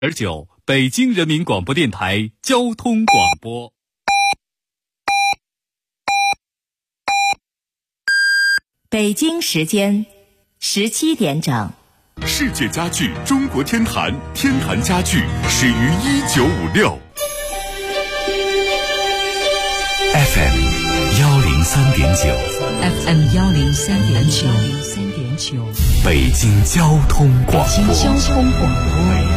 9，北京人民广播电台交通广播。 北京时间17点整。 世界家具中国天坛，天坛家具始于1956。 FM 103.9 FM 103.9 北京交通广播。 北京交通广播，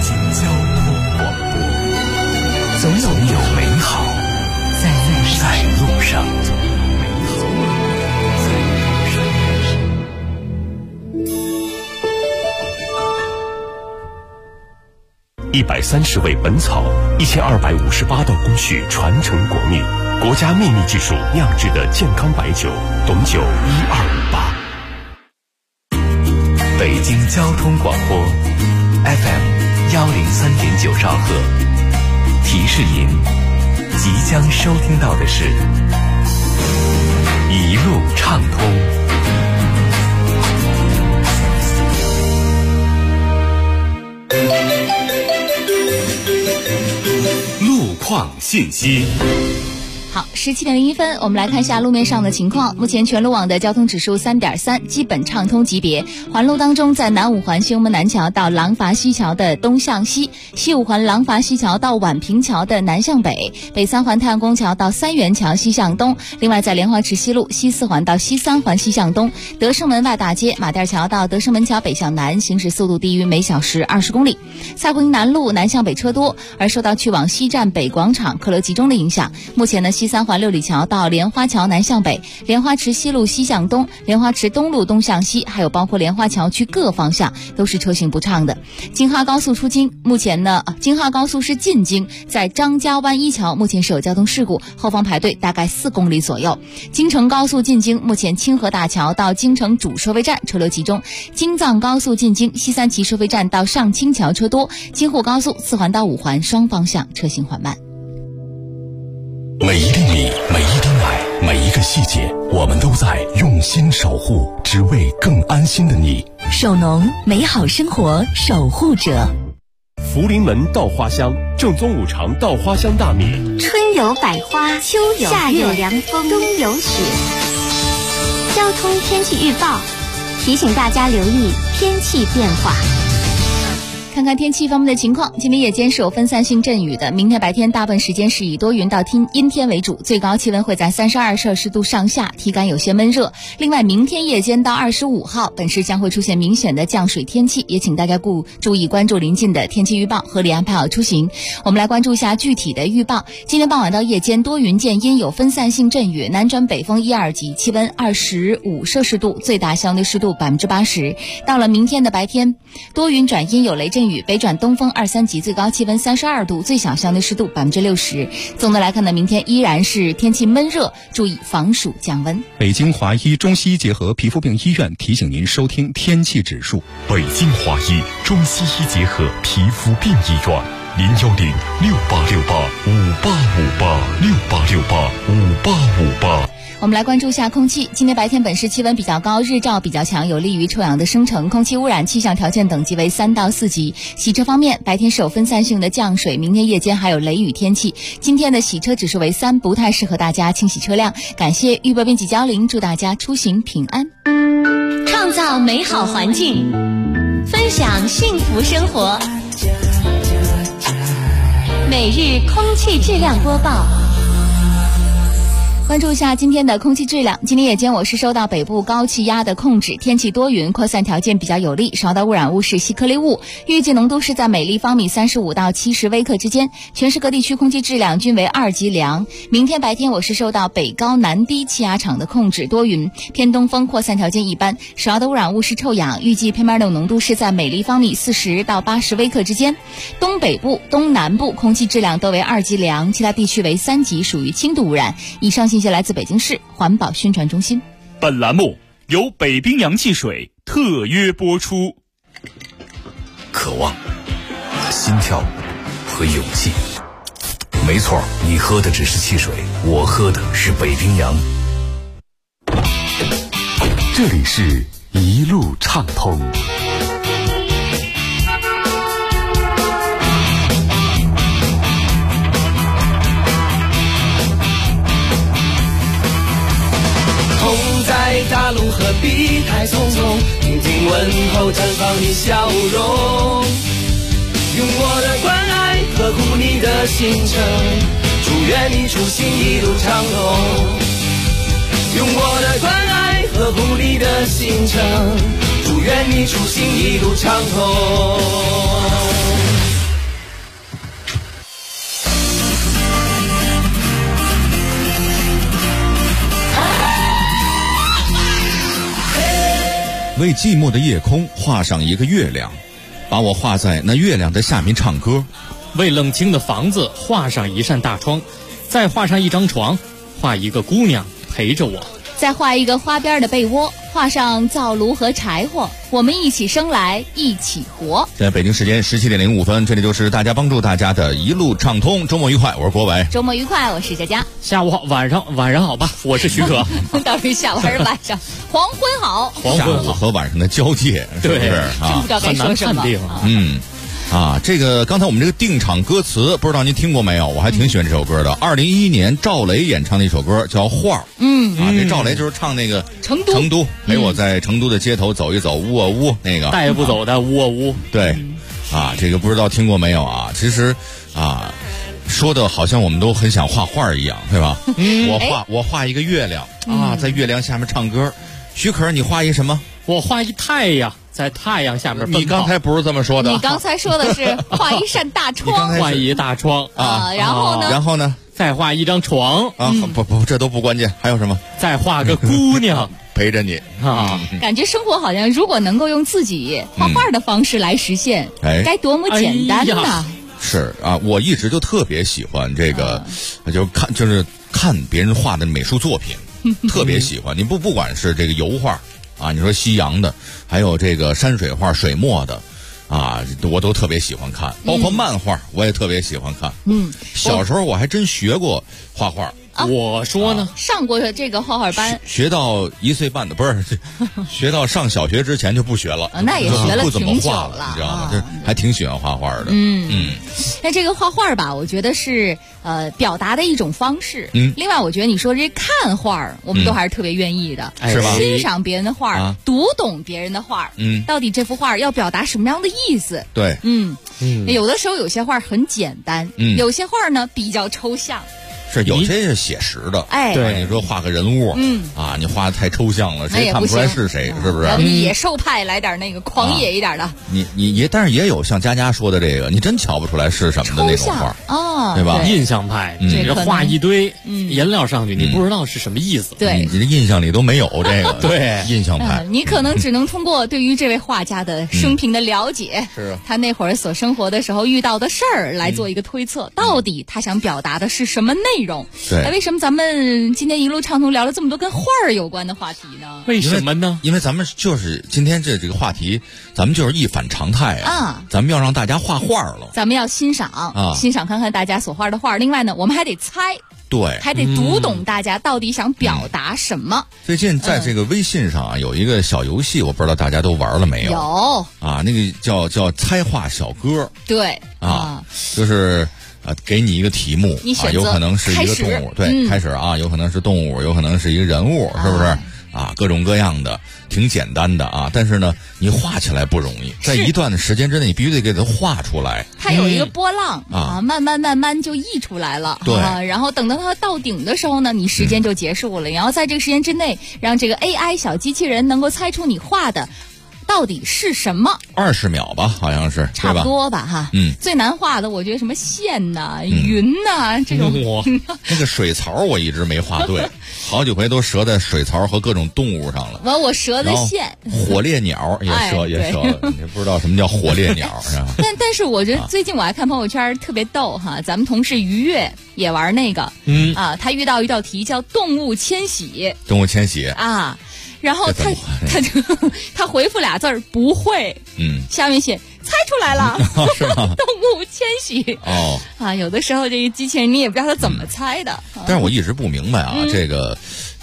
总有美好在路上。130味本草，1258道工序传承国秘，国家秘密技术酿制的健康白酒，董酒1258。北京交通广播 FM 103.9兆赫，提示您即将收听到的是一路畅通。 路况信息。 好，17点01分，我们来看一下路面上的情况。目前全路网的交通指数3.3，基本畅通级别。环路当中，在南五环西红门南桥到廊坊西桥的东向西，西五环廊坊西桥到宛平桥的南向北，北三环太阳宫桥到三元桥西向东。另外，在莲花池西路西四环到西三环西向东，德胜门外大街马甸桥到德胜门桥北向南，行驶速度低于每小时20公里。蔡胡营南路南向北车多，而受到去往西站北广场客流集中的影响，目前呢西三环六里桥到莲花桥南向北，莲花池西路西向东，莲花池东路东向西，还有包括莲花桥区各方向都是车行不畅的。京哈高速出京，目前呢京哈高速是进京，在张家湾一桥目前是有交通事故，后方排队大概4公里左右。京承高速进京，目前清河大桥到京承主收费站车流集中。京藏高速进京，西三旗收费站到上清桥车多。京沪高速4环到5环双方向车行缓慢。 每一粒米，每一滴奶，每一个细节，我们都在用心守护，只为更安心的你。 首农，美好生活守护者。 福临门稻花香，正宗五常稻花香大米。 春有百花，秋有夏有凉风，冬有雪。交通天气预报提醒大家留意天气变化。 看看天气方面的情况，今天夜间是有分散性阵雨的，明天白天大部分时间是以多云到阴天为主，最高气温会在32摄氏度上下，体感有些闷热。另外，明天夜间到25号，本市将会出现明显的降水天气，也请大家注意关注临近的天气预报，合理安排好出行。我们来关注一下具体的预报。今天傍晚到夜间多云见阴，有分散性阵雨，南转北风1、2级，气温25摄氏度，最大相对湿度80%。到了明天的白天，多云转阴，有雷阵雨，北转东风2、3级，最高气温32度，最小相对湿度60%。总的来看呢，明天依然是天气闷热，注意防暑降温。 北京华医中西医结合皮肤病医院提醒您收听天气指数。 北京华医中西医结合皮肤病医院，0106868585858，68685858。 我们来关注一下空气。今天白天本市气温比较高，日照比较强，有利于臭氧的生成，空气污染气象条件等级为3到4级。洗车方面，白天是有分散性的降水，明天夜间还有雷雨天气。今天的洗车指数为3，不太适合大家清洗车辆。感谢预报编辑嘉玲，祝大家出行平安。 创造美好环境，分享幸福生活。每日空气质量播报。 关注一下今天的空气质量。今天夜间我市收到北部高气压的控制，天气多云，扩散条件比较有利，少的污染物是细颗粒物，预计浓度是在每立方米35到70微克之间，全市各地区空气质量均为2级良。明天白天我市受到北高南低气压场的控制，多云，偏东风，扩散条件一般，少的污染物是臭氧，预计 PM2.5浓度是在每立方米40到80微克之间。东北部、东南部空气质量都为2级良，其他地区为3级，属于轻度污染。以上信息来自北京市环保宣传中心。 本栏目由北冰洋汽水特约播出。 渴望、心跳和勇气，没错，你喝的只是汽水，我喝的是北冰洋。这里是一路畅通。 路何必太匆匆，听听问候绽放你笑容，用我的关爱呵护你的行程，祝愿你出行一路畅通，用我的关爱呵护你的行程，祝愿你出行一路畅通。 为寂寞的夜空画上一个月亮，把我画在那月亮的下面唱歌。 为冷清的房子画上一扇大窗，再画上一张床，画一个姑娘陪着我。 再画一个花边的被窝，画上灶炉和柴火，我们一起生来一起活。 在北京时间17:05，这里就是大家帮助大家的一路畅通，周末愉快，我是郭伟。 周末愉快，我是佳佳。 下午好，晚上好吧，我是许可。 到底下午还是晚上？黄昏好， 黄昏好和晚上的交界，是不是啊？ 不知道该说什么。 这个刚才我们这个定场歌词，不知道您听过没有？我还挺喜欢这首歌的。2011年赵雷演唱的一首歌叫《画儿》。这赵雷就是唱那个成都，陪我在成都的街头走一走，呜啊呜，那个带不走的呜啊呜。 对，这个不知道听过没有啊？其实说的好像我们都很想画画一样，对吧？我画一个月亮在月亮下面唱歌。许可，你画一什么？ 我画一太阳。在太阳下面奔跑。 你刚才不是这么说的？ 你刚才说的是画一扇大窗， 画一大窗然后呢？ 再画一张床不，这都不关键。还有什么？ 再画个姑娘陪着你啊！感觉生活好像如果能够用自己画画的方式来实现，该多么简单呐！ 是啊，我一直就特别喜欢这个，就是看别人画的美术作品，特别喜欢。你不管是这个油画。你说西洋的，还有这个山水画、水墨的，我都特别喜欢看，包括漫画，我也特别喜欢看。小时候我还真学过画画。 我说呢， 上过这个画画班， 学到1岁半的，不是学到上小学之前就不学了。 那也学了不怎么画了， 你知道吗？就是还挺喜欢画画的。 那这个画画吧，我觉得是表达的一种方式。另外我觉得你说这看画，我们都还是特别愿意的， 是吧？ 欣赏别人的画，读懂别人的画，到底这幅画要表达什么样的意思？ 对， 有的时候有些画很简单，有些画呢比较抽象。 是有些是写实的，对，你说画个人物，你画的太抽象了，谁看不出来是谁，是不是？ 野兽派来点那个狂野一点的， 但是也有像佳佳说的这个，你真瞧不出来是什么的那种画，对吧？ 印象派，这画一堆颜料上去，你不知道是什么意思， 对， 你的印象里都没有这个， 对， 印象派， 你可能只能通过对于这位画家的生平的了解， 是他那会儿所生活的时候遇到的事儿来做一个推测，到底他想表达的是什么内容？ 对， 为什么咱们今天一路畅通聊了这么多跟画儿有关的话题呢？ 为什么呢？ 因为咱们就是今天这个话题，咱们就是一反常态咱们要让大家画画了， 咱们要欣赏欣赏看看大家所画的画。另外呢，我们还得猜， 对， 还得读懂大家到底想表达什么。 最近在这个微信上有一个小游戏，我不知道大家都玩了没有？ 有那个叫猜画小歌， 对就是给你一个题目，有可能是一个动物，对，开始有可能是动物，有可能是一个人物，是不是？各种各样的，挺简单的但是呢，你画起来不容易，在一段的时间之内，你必须得给它画出来。 它有一个波浪慢慢就溢出来了。 对， 然后等到它到顶的时候呢，你时间就结束了。然后在这个时间之内，让这个 AI 小机器人能够猜出你画的到底是什么 ？20秒吧，好像是， 差不多吧，哈。最难画的，我觉得什么线呐、云呐这种。 那个水槽我一直没画对，好几回都折在水槽和各种动物上了。 我折在线。 火烈鸟也折了，你不知道什么叫火烈鸟是吧？ 但是我觉得最近我还看朋友圈特别逗哈，咱们同事于越也玩那个，他遇到一道题叫动物迁徙。 动物迁徙然后他回复俩字儿不会，下面写猜出来了， 是吗？ 动物迁徙有的时候这个机器人你也不知道他怎么猜的。 但是我一直不明白这个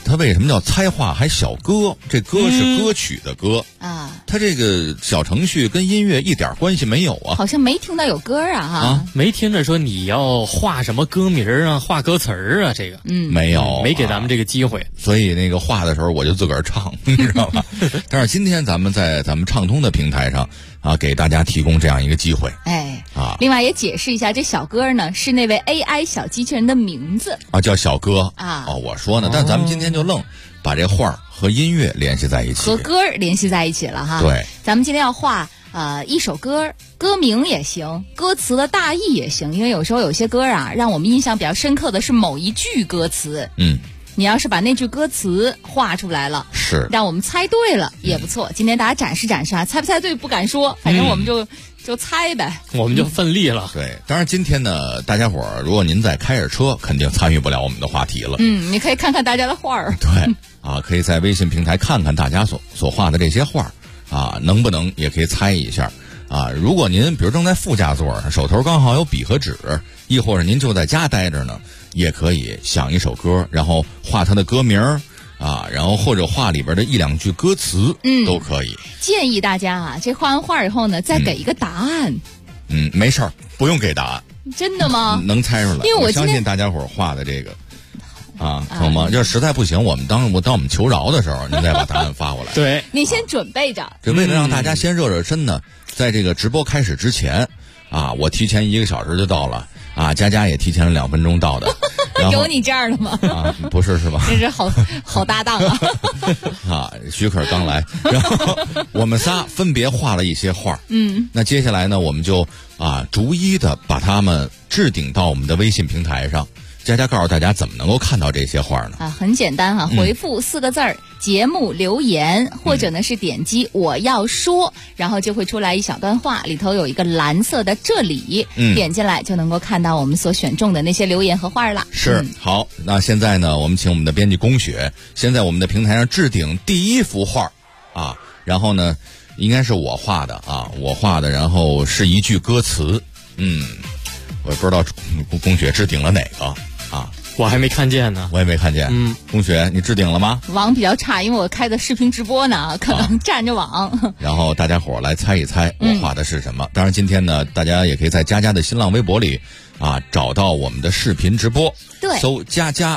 它为什么叫猜话还小歌？这歌是歌曲的歌啊， 它这个小程序跟音乐一点关系没有啊。 好像没听到有歌啊没听着说你要画什么歌名啊，画歌词啊，这个没有， 没给咱们这个机会。 所以那个画的时候我就自个儿唱，你知道吧？但是今天咱们在咱们畅通的平台上啊，给大家提供这样一个机会。 另外也解释一下，这小歌呢是那位 AI 小机器人的名字啊，叫小歌啊。 我说呢，但咱们今天就愣把这画和音乐联系在一起， 和歌联系在一起了哈。 对， 咱们今天要画一首歌，歌名也行，歌词的大意也行，因为有时候有些歌啊，让我们印象比较深刻的是某一句歌词。你要是把那句歌词画出来了， 是让我们猜对了也不错。今天大家展示展示啊，猜不猜对不敢说，反正我们就猜呗， 我们就奋力了。 对，当然今天呢，大家伙儿如果您在开着车，肯定参与不了我们的话题了。 你可以看看大家的画儿。 对啊，可以在微信平台看看大家所画的这些画啊，能不能也可以猜一下啊。如果您比如正在副驾座上，手头刚好有笔和纸，亦或者您就在家待着呢，也可以想一首歌，然后画它的歌名啊，然后或者画里边的一两句歌词，都可以。 建议大家啊，这画完画以后呢，再给一个答案。 没事儿，不用给答案。 真的吗？ 能猜出来， 因为我相信大家伙画的这个啊，懂吗？要实在不行，我们当我们求饶的时候，您再把答案发过来。 对， 你先准备着。 这为了让大家先热热身呢，在这个直播开始之前啊，我提前1个小时就到了啊，佳佳也提前了2分钟到的。 有你这样的吗？ 啊，不是吧？ 这是好搭档啊！ 啊，许可刚来，然后我们仨分别画了一些画。那接下来呢，我们就逐一的把它们置顶到我们的微信平台上。佳佳告诉大家怎么能够看到这些画呢？ 很简单哈，回复4个字儿节目留言，或者呢是点击我要说，然后就会出来一小段话，里头有一个蓝色的这里，点进来就能够看到我们所选中的那些留言和画了。 是，好，那现在呢，我们请我们的编辑龚雪，先在我们的平台上置顶第一幅画啊，然后呢，应该是我画的啊，然后是一句歌词，我也不知道龚雪置顶了哪个啊。 我还没看见呢， 我也没看见。龚雪，你置顶了吗？ 网比较差，因为我开的视频直播呢，可能占着网。 然后大家伙来猜一猜我画的是什么。当然今天呢，大家也可以在佳佳的新浪微博里找到我们的视频直播， 对， 搜佳佳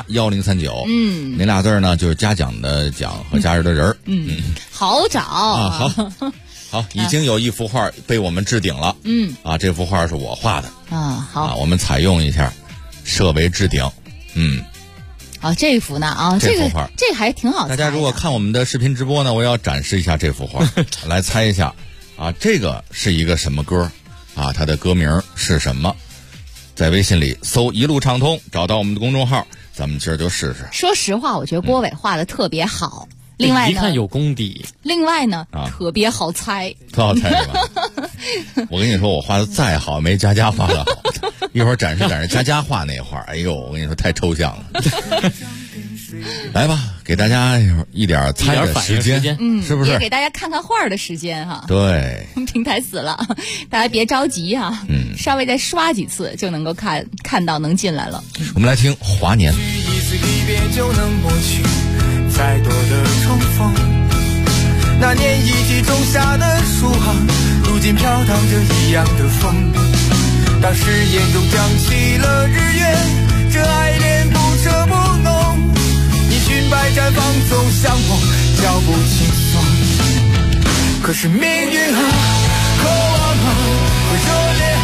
1039，那俩字呢就是嘉奖的奖和佳人的人。 好找啊，好，已经有一幅画被我们置顶了。这幅画是我画的好， 我们采用一下，设为置顶。 这幅呢这幅画这还挺好猜的。 大家如果看我们的视频直播呢，我要展示一下这幅画，来猜一下这个是一个什么歌它的歌名是什么？在微信里搜一路畅通，找到我们的公众号，咱们今儿就试试。 说实话，我觉得郭伟画的特别好。另外呢， 一看有功底。 另外呢，特别好猜。 特好猜是吧？我跟你说，我画的再好，没佳佳画的好。一会儿展示佳佳画那画，哎呦，我跟你说太抽象了。来吧，给大家一点猜的时间，是不是？ 也给大家看看画的时间哈。 对， 平台死了，大家别着急哈。稍微再刷几次就能够看到能进来了。 我们来听华年。 一次离别就能抹去再多的重逢，那年一起种下的树如今飘荡着一样的风。当誓言中降起了日月，这爱恋不彻不浓。你裙摆绽放总像我脚步轻松，可是命运渴望和热烈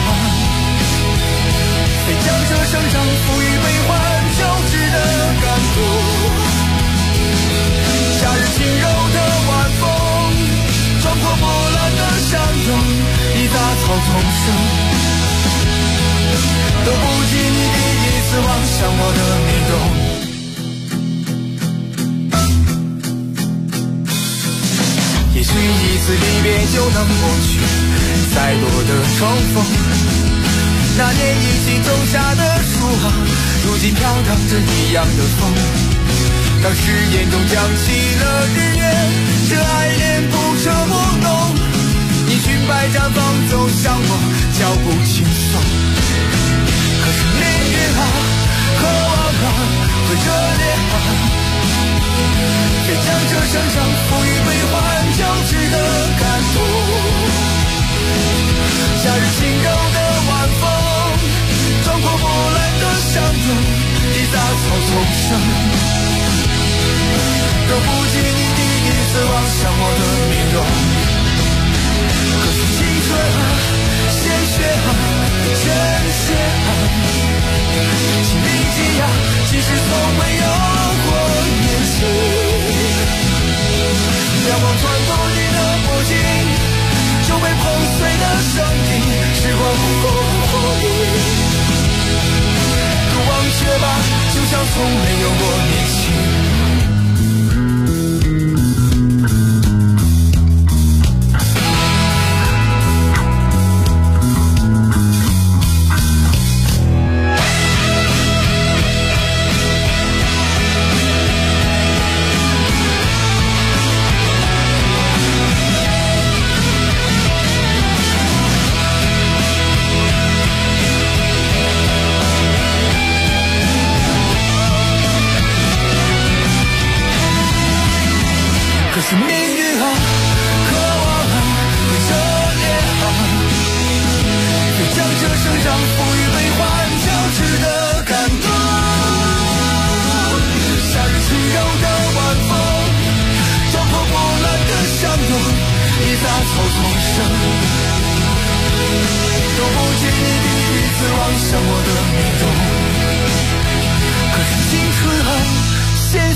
非将这生长赋予悲欢交织的感动。夏日轻柔的晚风，穿过波澜的山洞，一杂草丛生，都不及你第一次望向我的迷动。也许一次离别就能抹去再多的重逢，那年一起种下的树如今飘荡着一样的风。当誓言中降起了日月，这爱恋不彻不浓。你裙摆绽放走向我脚步轻松，可是命运渴望和热烈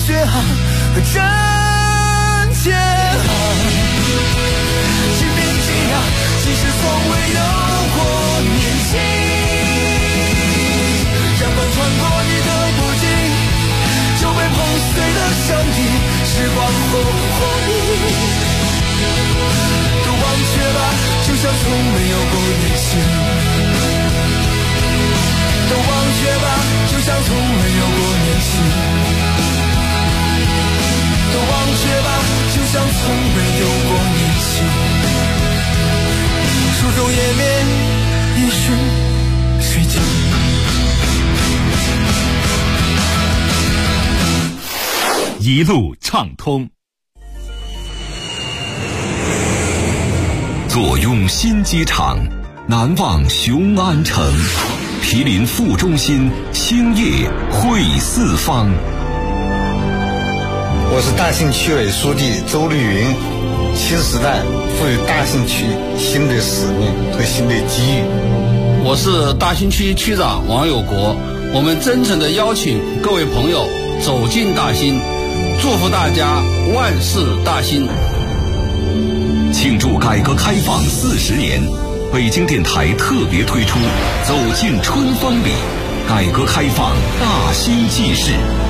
血汗和真坚强。即便这样，即使从未有过年轻，阳光穿过你的脖颈，就被碰碎的伤地，时光后回忆。都忘却吧，就像从没有过年轻。都忘却吧，就像从没有过年轻。都忘却吧，就像从没有过年轻。书中页面一瞬睡觉。 一路畅通。 坐拥新机场，难忘雄安城，毗邻副中心，兴业汇四方。 我是大兴区委书记周绿云。新时代赋予大兴区新的使命和新的机遇。 我是大兴区区长王有国。我们真诚地邀请各位朋友走进大兴，祝福大家万事大兴。 庆祝改革开放40年，北京电台特别推出《走进春风里》，改革开放大兴纪事。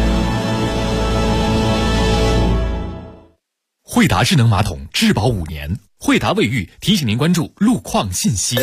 惠达智能马桶质保5年，惠达卫浴提醒您关注路况信息。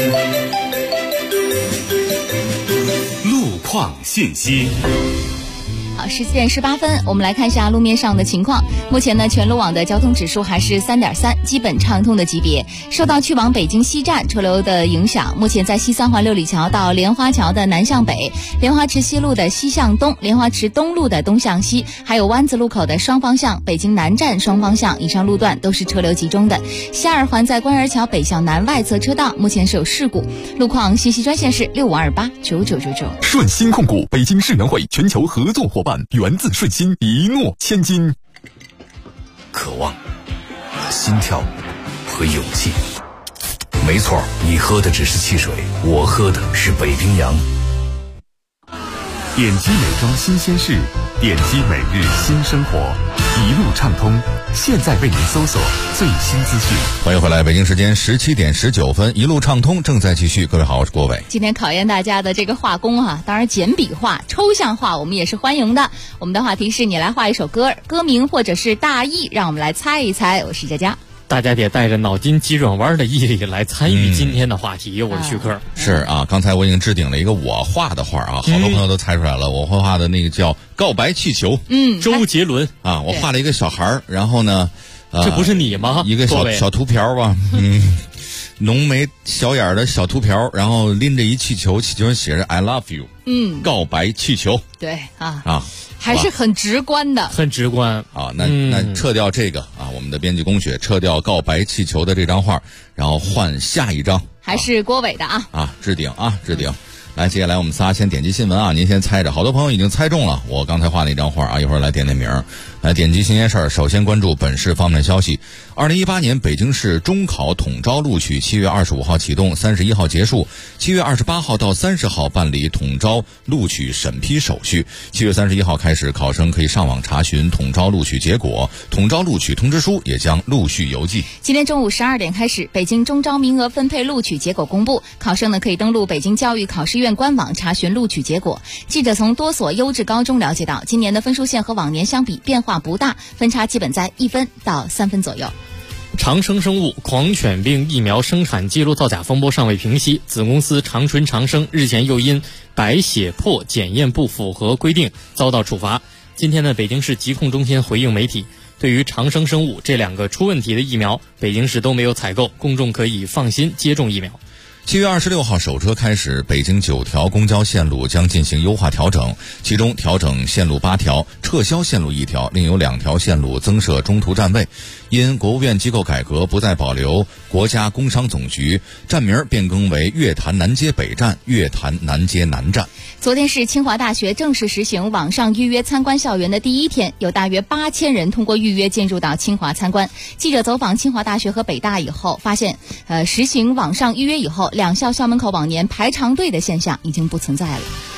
路况信息。 好，17点18分，我们来看一下路面上的情况。目前呢，全路网的交通指数还是3.3，基本畅通的级别。受到去往北京西站车流的影响，目前在西三环六里桥到莲花桥的南向北、莲花池西路的西向东、莲花池东路的东向西，还有湾子路口的双方向、北京南站双方向以上路段都是车流集中的。西二环在官园桥北向南外侧车道目前是有事故。路况信息专线是65289999。 顺鑫控股北京世能会全球合作伙伴，源自顺鑫，一诺千金。 渴望、心跳和勇气。没错，你喝的只是汽水，我喝的是北冰洋。 点击美妆新鲜事，点击每日新生活，一路畅通。现在为您搜索最新资讯。 欢迎回来，北京时间17点19分，一路畅通正在继续。各位好，我是郭伟。 今天考验大家的这个画工啊，当然简笔画、抽象画我们也是欢迎的。我们的话题是你来画一首歌，歌名或者是大意，让我们来猜一猜。我是佳佳。 大家得带着脑筋急转弯的毅力来参与今天的话题。我是徐克。 是啊，刚才我已经置顶了一个我画的画啊，好多朋友都猜出来了。我画的那个叫告白气球， 周杰伦啊，我画了一个小孩儿，然后呢， 这不是你吗？ 一个小秃瓢吧，浓眉小眼的小秃瓢，然后拎着一气球，气球上写着 I love you， 告白气球。 对啊。还是很直观的， 很直观啊！那撤掉这个啊，我们的编辑龚雪撤掉告白气球的这张画，然后换下一张， 还是郭伟的置顶。来，接下来我们仨先点击新闻啊，您先猜着。好多朋友已经猜中了我刚才画那张画啊，一会儿来点名。来点击新鲜事儿，首先关注本市方面消息。2018年北京市中考统招录取7月25号启动，31号结束，7月28号到30号办理统招录取审批手续。7月31号开始，考生可以上网查询统招录取结果，统招录取通知书也将陆续邮寄。 今天中午12点开始，北京中招名额分配录取结果公布，考生呢可以登录北京教育考试院官网查询录取结果。记者从多所优质高中了解到，今年的分数线和往年相比变化不大，分差基本在1分到3分左右。 长生生物狂犬病疫苗生产记录造假风波尚未平息，子公司长春长生日前又因白血破检验不符合规定遭到处罚。今天呢，北京市疾控中心回应媒体，对于长生生物这2个出问题的疫苗，北京市都没有采购，公众可以放心接种疫苗。 7月26号首车开始，北京9条公交线路将进行优化调整，其中调整线路8条，撤销线路1条，另有2条线路增设中途站位。因国务院机构改革不再保留国家工商总局，站名变更为月坛南街北站、月坛南街南站。 昨天是清华大学正式实行网上预约参观校园的第一天，有大约8000人通过预约进入到清华参观。记者走访清华大学和北大以后，发现实行网上预约以后，2校校门口往年排长队的现象已经不存在了。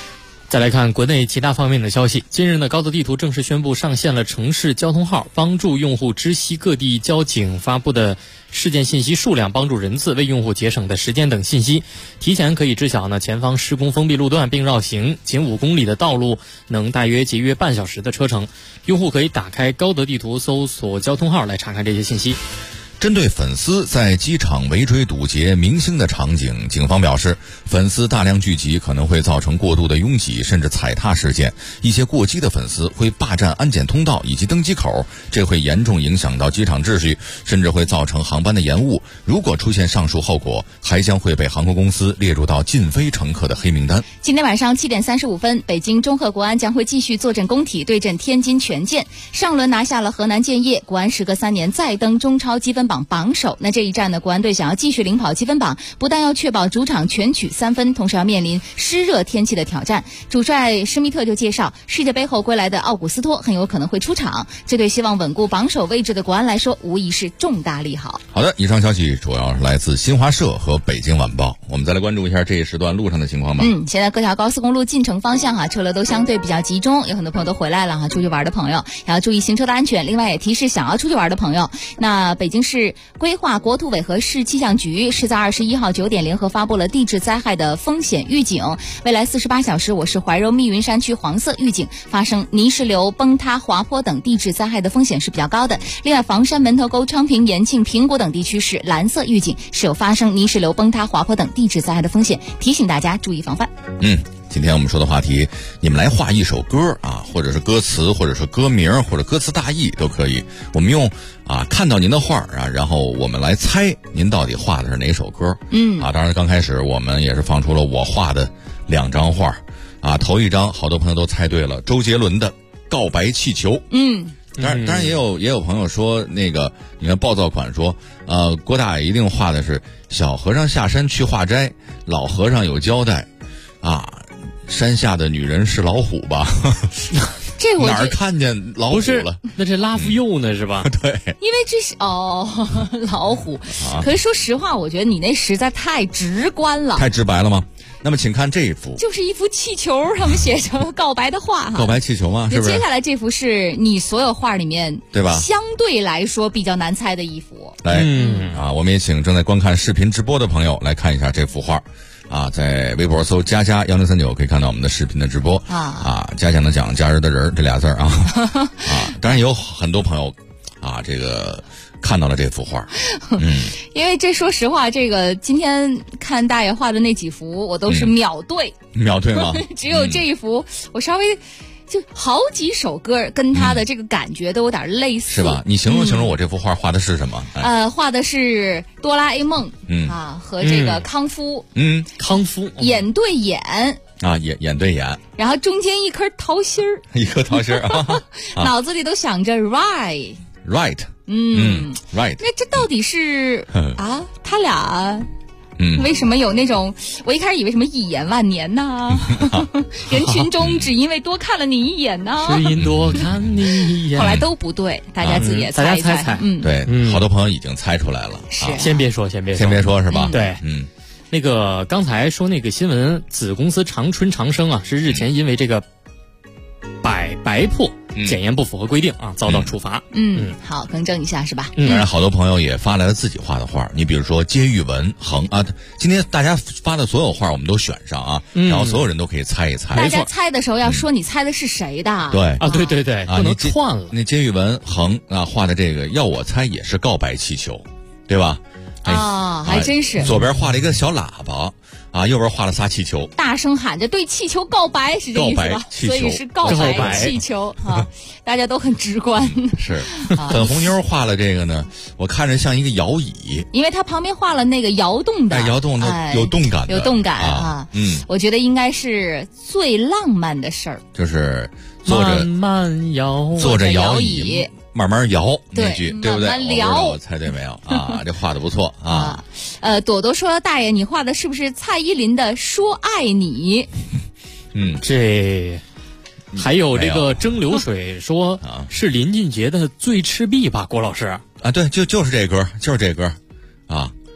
再来看国内其他方面的消息。近日呢，高德地图正式宣布上线了城市交通号，帮助用户知悉各地交警发布的事件信息数量，帮助人次，为用户节省的时间等信息。提前可以知晓呢前方施工封闭路段并绕行，仅5公里的道路能大约节约半小时的车程。用户可以打开高德地图搜索交通号来查看这些信息。 针对粉丝在机场围追堵截明星的场景，警方表示，粉丝大量聚集可能会造成过度的拥挤甚至踩踏事件，一些过激的粉丝会霸占安检通道以及登机口，这会严重影响到机场秩序，甚至会造成航班的延误。如果出现上述后果，还将会被航空公司列入到禁飞乘客的黑名单。 今天晚上7点35分，北京中赫国安将会继续坐镇工体对阵天津权健。上轮拿下了河南建业，国安时隔3年再登中超积分榜首。那这一战呢，国安队想要继续领跑积分榜，不但要确保主场全取3分，同时要面临湿热天气的挑战。主帅施密特就介绍，世界杯后归来的奥古斯托很有可能会出场，这对希望稳固榜首位置的国安来说，无疑是重大利好。 好的，以上消息主要是来自新华社和北京晚报。我们再来关注一下这一时段路上的情况吧。 现在各条高速公路进城方向车流都相对比较集中，有很多朋友都回来了出去玩的朋友也要注意行车的安全。另外也提示想要出去玩的朋友，那北京市规划国土委和市气象局是在21号9点联合发布了地质灾害的风险预警。未来48小时，我市怀柔密云山区黄色预警，发生泥石流、崩塌、滑坡等地质灾害的风险是比较高的。另外，房山、门头沟、昌平、延庆、平谷等地区是蓝色预警，是有发生泥石流、崩塌、滑坡等地质灾害的风险，提醒大家注意防范。 今天我们说的话题，你们来画一首歌啊，或者是歌词，或者是歌名，或者歌词大意都可以。我们用看到您的画啊，然后我们来猜您到底画的是哪首歌。当然刚开始我们也是放出了我画的2张画啊，头一张好多朋友都猜对了，周杰伦的《告白气球》。当然也有朋友说那个，你看暴躁款说，郭大爷一定画的是小和尚下山去化斋，老和尚有交代啊。山下的女人是老虎吧？ 这我哪儿看见老虎了？ 那这拉夫佑呢是吧？ 对， 因为这是老虎。可是说实话，我觉得你那实在太直观了， 太直白了吗？那么请看这一幅， 就是一幅气球上面写着告白的话告白气球吗？是不是？ 接下来这幅是你所有画里面对吧？ 相对来说比较难猜的一幅。 来，我们也请正在观看视频直播的朋友来看一下这幅画。在微博搜佳佳1039可以看到我们的视频的直播嘉奖的奖，假日的人这俩字当然也有很多朋友这个看到了这幅画。 因为这说实话，这个今天看大爷画的那几幅我都是秒对。 秒对吗？ 只有这一幅我稍微就好几首歌跟他的这个感觉都有点类似， 是吧？你形容我这幅画画的是什么？ 画的是哆啦 A 梦和这个康夫， 康夫眼对眼眼对眼， 然后中间一颗桃心儿， 一颗桃心儿， 脑子里都想着 right， right， 那这到底是他俩为什么有那种？我一开始以为什么一眼万年呢？人群中只因为多看了你一眼呢？ 只因多看你一眼。 后来都不对，大家自己也猜一猜。 对，好多朋友已经猜出来了。 是， 先别说是吧？ 对，那个刚才说那个新闻，子公司长春长生是日前因为这个白破检验不符合规定遭到处罚。 好，更正一下是吧？ 当然，好多朋友也发来了自己画的画。你比如说接玉文恒今天大家发的所有画我们都选上然后所有人都可以猜一猜。 大家猜的时候要说你猜的是谁的。 对对，不能串了。 那接玉文恒画的这个，要我猜也是告白气球，对吧？ 还真是。 左边画了一个小喇叭右边画了仨气球， 大声喊着对气球告白，是这意思吧？所以是告白气球大家都很直观。 是粉红妞画了这个呢，我看着像一个摇椅， 因为它旁边画了那个摇动的， 摇动的有动感的， 有动感我觉得应该是最浪漫的事儿， 就是坐着摇椅。慢慢摇那句，对不对？我猜对没有这画的不错朵朵说：“大爷，你画的是不是蔡依林的《说爱你》？” 这还有这个蒸馏水说是林俊杰的《醉赤壁》吧？郭老师对，就是这歌，就是这歌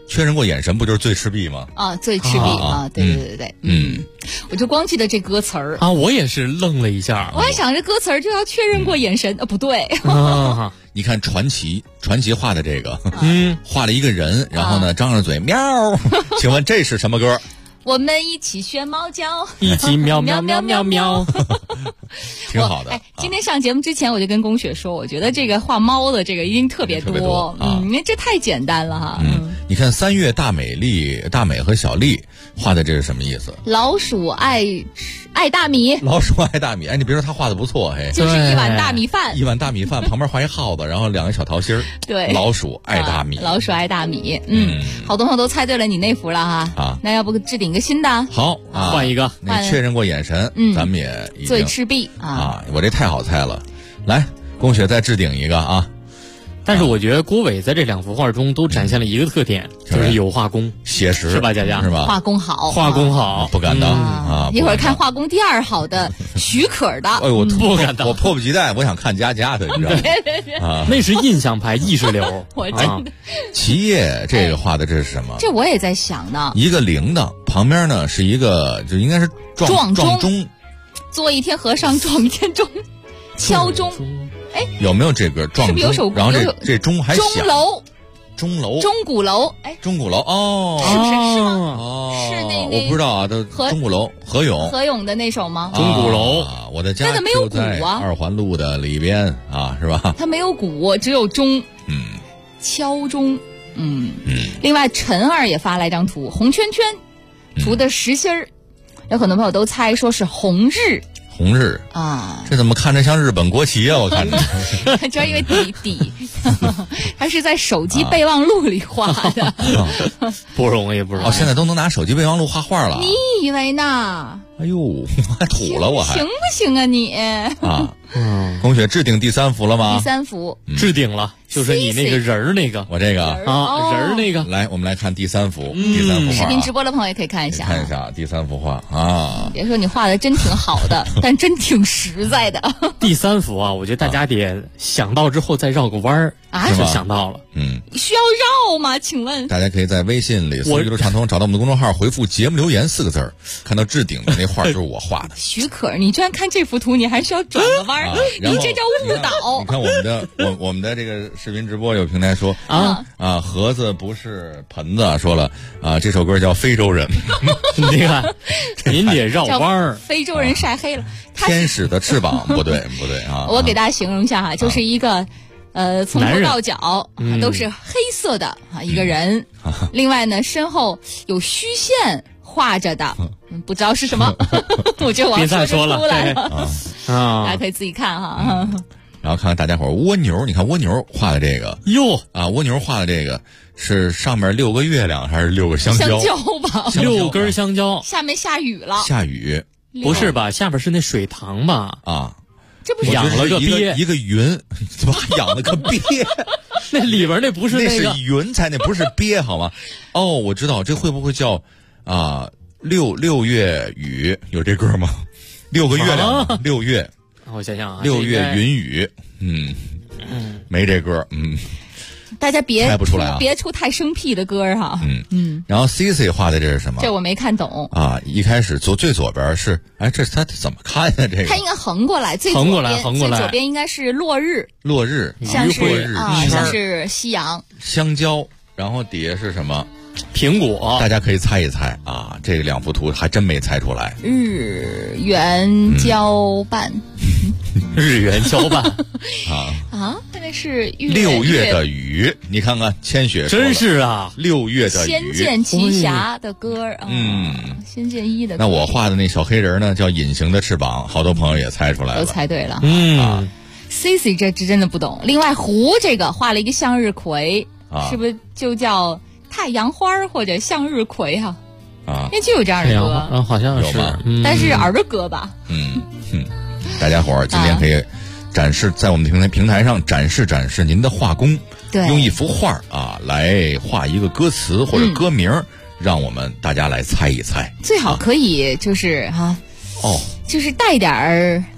确认过眼神不就是最赤壁吗？ 啊，最赤壁啊，对，我就光记得这歌词儿啊，我也是愣了一下， 我还想着歌词儿就要确认过眼神啊，不对。 你看传奇画的这个，画了一个人，然后呢张着嘴喵，请问这是什么歌？ 我们一起学猫叫， 一起喵喵喵喵喵， 挺好的。 今天上节目之前我就跟龚雪说，我觉得这个画猫的这个一定特别多，因为这太简单了哈。 你看3月大美和小丽画的这是什么意思？ 老鼠爱大米， 老鼠爱大米。哎，你别说他画的不错，嘿， 就是一碗大米饭， 旁边画一耗子，然后2个小桃心儿。 对， 老鼠爱大米， 老鼠爱大米。好多朋友都猜对了你那幅了哈。啊，那要不置顶个新的？ 好， 换一个。 那确认过眼神，咱们也已经最赤壁啊， 我这太好猜了。来，龚雪再置顶一个啊。 但是我觉得郭伟在这2幅画中都展现了一个特点，就是有画工， 写实， 是吧，佳佳？ 是吧？ 画工好， 不敢当啊！ 一会儿看画工第2好的许可的， 哎，我不敢当， 我迫不及待，我想看佳佳的，你知道吗？ 啊，那是印象派意识流。 我真的。 齐叶这个画的这是什么？ 这我也在想呢。 一个铃铛旁边呢是一个，就应该是撞钟， 做一天和尚撞一天钟，敲钟。哎， 有没有这个撞钟？然后这钟还响。钟楼，钟鼓楼，哎， 钟鼓楼哦， 是不是？是吗？ 哦， 是那我不知道啊，都钟鼓楼，何勇的那首吗？ 钟鼓楼， 我的家就在2环路的里边啊，是吧？ 它没有鼓，只有钟，敲钟，另外陈儿也发来一张图，红圈圈，涂的实心儿，有很多朋友都猜说是红日啊， 这怎么看着像日本国旗啊？我看着， 主要因为底，它是在手机备忘录里画的， 不容易。 哦，现在都能拿手机备忘录画画了。 你以为呢？ 哎呦，还土了我还行不行啊你？ 啊，龚雪置顶第3幅了吗？ 第3幅置顶了，就是你那个人儿那个， 我这个啊人儿那个。 来，我们来看第3幅，第3幅画。 视频直播的朋友也可以看一下， 第3幅画啊。 别说你画的真挺好的，但真挺实在的。 第3幅啊，我觉得大家得想到之后再绕个弯儿啊，就想到了。 需要绕吗？请问大家可以在微信里搜“一路畅通”，找到我们的公众号，回复节目留言4个字，看到置顶的那画就是我画的。 许可，你居然看这幅图，你还需要转个弯儿，你这叫误导。 你看我们的这个视频直播有平台说盒子不是盆子，说了这首歌叫《非洲人》。 你看，您得绕弯儿。 非洲人晒黑了， 天使的翅膀，不对啊！ 我给大家形容一下哈，就是一个。从头到脚都是黑色的一个人，另外呢身后有虚线画着的，不知道是什么，我就往说出来了，大家可以自己看哈。 然后看看大家伙蜗牛，你看蜗牛画的这个蜗牛画的这个是上面6个月亮还是6个香蕉吧 ？6根香蕉， 下面下雨了， 不是吧？下边是那水塘吧？ 啊。 这不是养了个鳖， 一个云，怎么还养了个鳖？ 那里边那不是那是云才，那不是鳖好吗？哦，我知道，这会不会叫六月雨？有这歌吗？6个月亮，6月。 我想想啊 ，6月云雨，没这歌， 大家别猜不出来别出太生僻的歌哈。 然后 CC 画的这是什么？ 这我没看懂啊。一开始最左边是，这他怎么看呀？这个他应该横过来，最左边应该是落日，像是夕阳。 香蕉，然后底下是什么？ 苹果。 大家可以猜一猜啊，这2幅图还真没猜出来。 日圆交伴。 日圆交伴那是 6月的雨，你看看千雪真是啊 ，6月的雨， 仙剑奇侠的歌仙剑1的歌。 那我画的那小黑人呢，叫隐形的翅膀，好多朋友也猜出来了， 都猜对了。CC 这真的不懂。另外胡这个画了一个向日葵，是不是就叫太阳花或者向日葵哈？因为就有这样的歌， 好像是， 但是儿歌吧。 大家伙儿今天可以展示在我们的平台上展示您的画工，用一幅画来画一个歌词或者歌名，让我们大家来猜一猜。 最好可以就是就是带点儿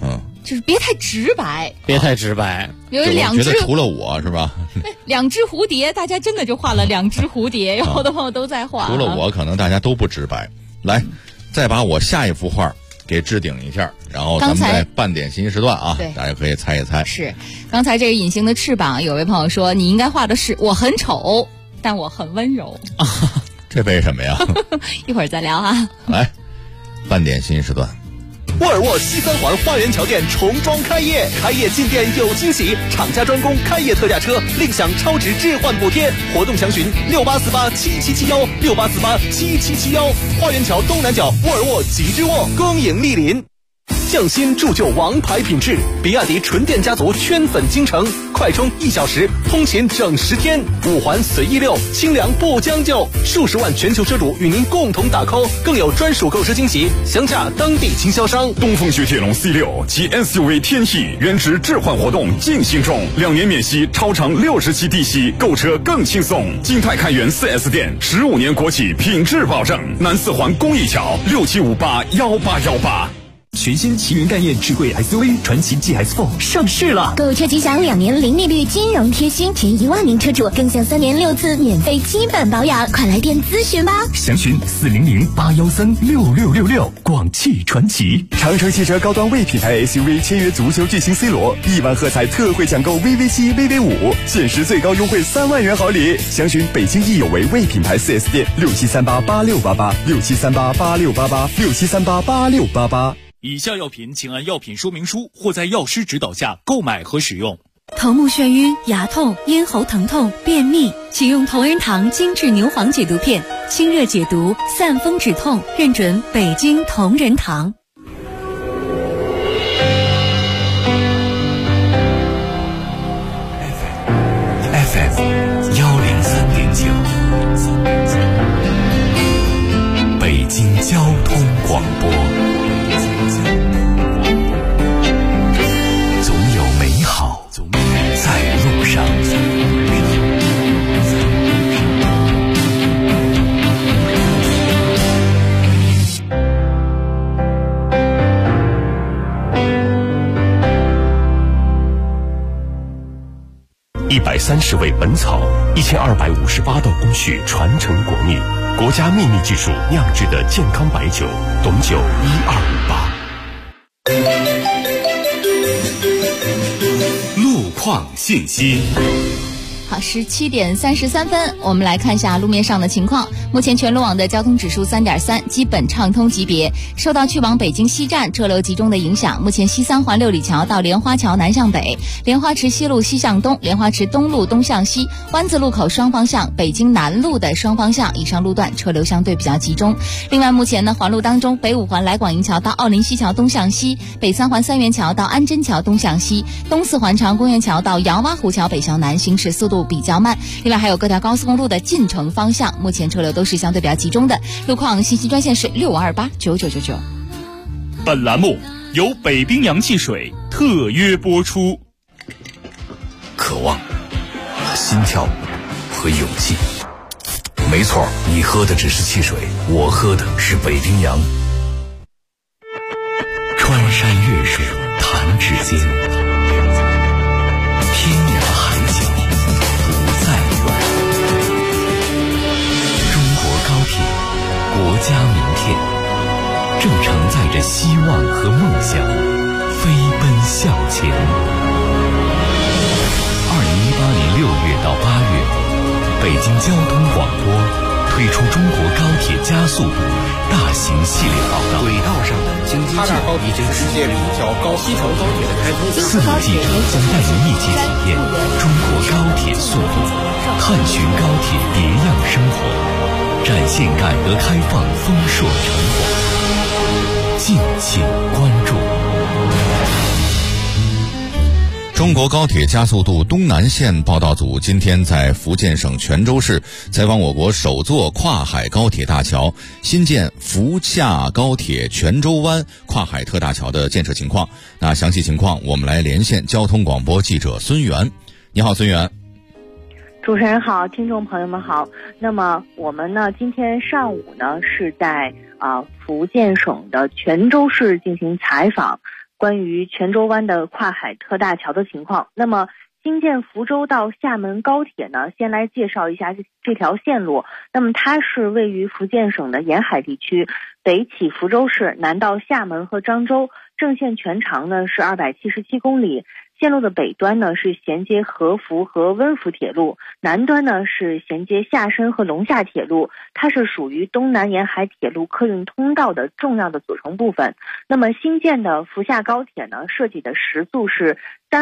就是别太直白， 别太直白。 有两只， 我觉得除了我是吧 ？2只蝴蝶，大家真的就画了2只蝴蝶，有好多朋友都在画。 除了我，可能大家都不直白。来，再把我下一幅画给置顶一下，然后咱们在半点新时段啊，大家可以猜一猜。 是，刚才这个隐形的翅膀，有位朋友说你应该画的是我很丑，但我很温柔。 这为什么呀？ 一会儿再聊啊。 来，半点新时段。 沃尔沃西三环花园桥店重装开业，开业进店有惊喜，厂家专供开业特价车，另享超值置换补贴。活动详询68487771，68487771。花园桥东南角沃尔沃吉之沃，恭迎莅临。匠心铸就王牌品质，比亚迪纯电家族圈粉京城，快充1小时，通勤整10天，5环随意溜，清凉不将就，数十万全球车主与您共同打 call， 更有专属购车惊喜，详洽当地经销商。 东风雪铁龙 C6 及 SUV 天系原值置换活动进行中，2年免息，超长60期低息，购车更轻松。金泰开元 4S 店，15年国企品质保证。南4环公益桥67581818。 全新奇云概念智慧 SUV 传祺 GS4 上市了， 购车吉祥2年零利率金融贴心，前1万名车主更享3年6次免费基本保养，快来电咨询吧。 详询40081366666。广汽传祺。 长城汽车高端魏品牌 SUV 签约足球巨星 C 罗，1万喝彩特惠抢购 VV7、VV5，限时最高优惠3万元好礼。详询北京易有为魏品牌4S店，67388688，67388688，67388688。 以下药品请按药品说明书或在药师指导下购买和使用。 头目眩晕、牙痛、咽喉疼痛、便秘，请用同仁堂精致牛黄解毒片，清热解毒，散风止痛，认准北京同仁堂。 FM 103.9，北京交通广播。总有美好在路上。 130味本草，1258道工序传承国秘，国家秘密技术酿制的健康白酒，董酒1258。 路况信息。 好，17点33分，我们来看一下路面上的情况。目前全路网的交通指数3.3，基本畅通级别。受到去往北京西站车流集中的影响，目前西3环6里桥到莲花桥南向北、莲花池西路西向东、莲花池东路东向西、湾子路口双方向、北京南路的双方向以上路段车流相对比较集中。另外，目前呢，环路当中，北5环来广营桥到奥林西桥东向西、北3环三元桥到安贞桥东向西、东4环长安公园桥到杨洼湖桥北向南行驶速度比较慢。另外还有各条高速公路的进城方向，目前车流都是相对比较集中的。路况信息专线是65289999。 本栏目由北冰洋汽水特约播出。 渴望和心跳和勇气，没错，你喝的只是汽水，我喝的是北冰洋。 穿山越水弹指间，天涯海角不再远。中国高铁，国家名片，正承载着希望和梦想，飞奔向前。2018年6月到8月，北京交通广播推出中国高铁加速度大型系列报道。 轨道上的京津冀已经实现了较高西成高铁的开通。 4个记者将带您一起体验中国高铁速度，探寻高铁别样生活，展现改革开放丰硕成果。敬请关注。 中国高铁加速度东南线报道组今天在福建省泉州市采访我国首座跨海高铁大桥新建福厦高铁泉州湾跨海特大桥的建设情况。那详细情况我们来连线交通广播记者孙源。你好，孙源。 主持人好，听众朋友们好。那么我们呢，今天上午呢是在福建省的泉州市进行采访。 关于泉州湾的跨海特大桥的情况。那么新建福州到厦门高铁呢，先来介绍一下这条线路。那么它是位于福建省的沿海地区，北起福州市，南到厦门和漳州，正线全长呢是277公里。线路的北端呢是衔接合福和温福铁路，南端呢是衔接厦深和龙厦铁路，它是属于东南沿海铁路客运通道的重要的组成部分。那么新建的福厦高铁呢，设计的时速是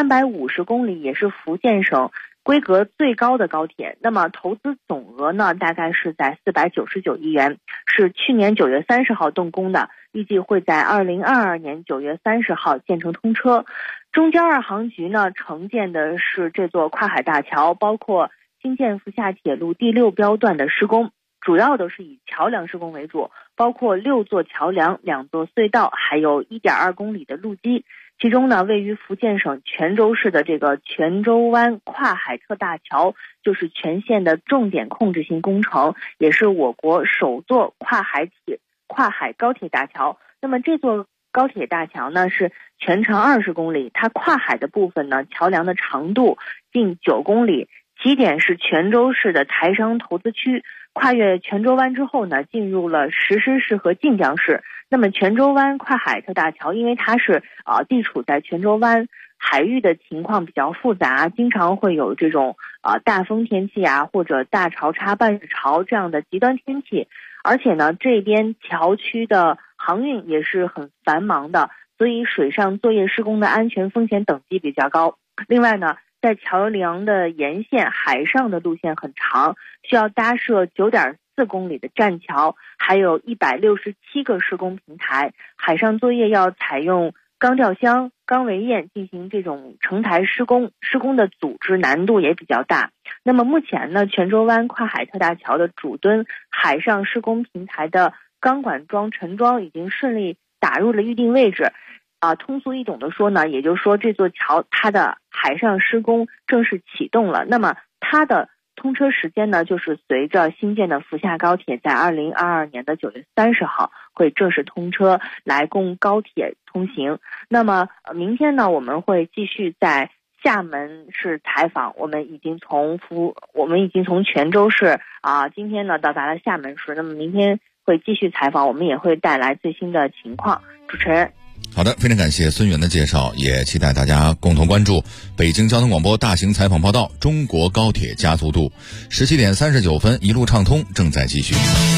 350公里，也是福建省规格最高的高铁。那么投资总额呢，大概是在499亿元，是去年9月30号动工的，预计会在2022年9月30号建成通车。中交2航局呢，承建的是这座跨海大桥，包括新建福厦铁路第6标段的施工，主要的是以桥梁施工为主，包括6座桥梁、2座隧道，还有1.2公里的路基。其中呢，位于福建省泉州市的这个泉州湾跨海特大桥，就是全线的重点控制性工程，也是我国首座跨海高铁大桥。那么这座高铁大桥呢是全长20公里，它跨海的部分呢，桥梁的长度近9公里，起点是泉州市的台商投资区，跨越泉州湾之后呢，进入了石狮市和晋江市。那么泉州湾跨海特大桥，因为它是地处在泉州湾，海域的情况比较复杂，经常会有这种大风天气啊，或者大潮差、半日潮这样的极端天气。而且呢，这边桥区的航运也是很繁忙的，所以水上作业施工的安全风险等级比较高。另外呢，在桥梁的沿线，海上的路线很长，需要搭设9.4公里的栈桥，还有167个施工平台。海上作业要采用钢吊箱、钢围堰进行这种成台施工，施工的组织难度也比较大。那么目前呢，泉州湾跨海特大桥的主墩海上施工平台的钢管桩沉桩已经顺利打入了预定位置。通俗易懂的说呢，也就是说这座桥它的海上施工正式启动了。那么它的通车时间呢，就是随着新建的福厦高铁在2022年的9月30号会正式通车，来供高铁通行。那么明天呢，我们会继续在厦门市采访，我们已经从泉州市今天呢到达了厦门市，那么明天会继续采访，我们也会带来最新的情况。主持人。 好的，非常感谢孙源的介绍，也期待大家共同关注北京交通广播大型采访报道《中国高铁加速度》，17点39分，一路畅通正在继续。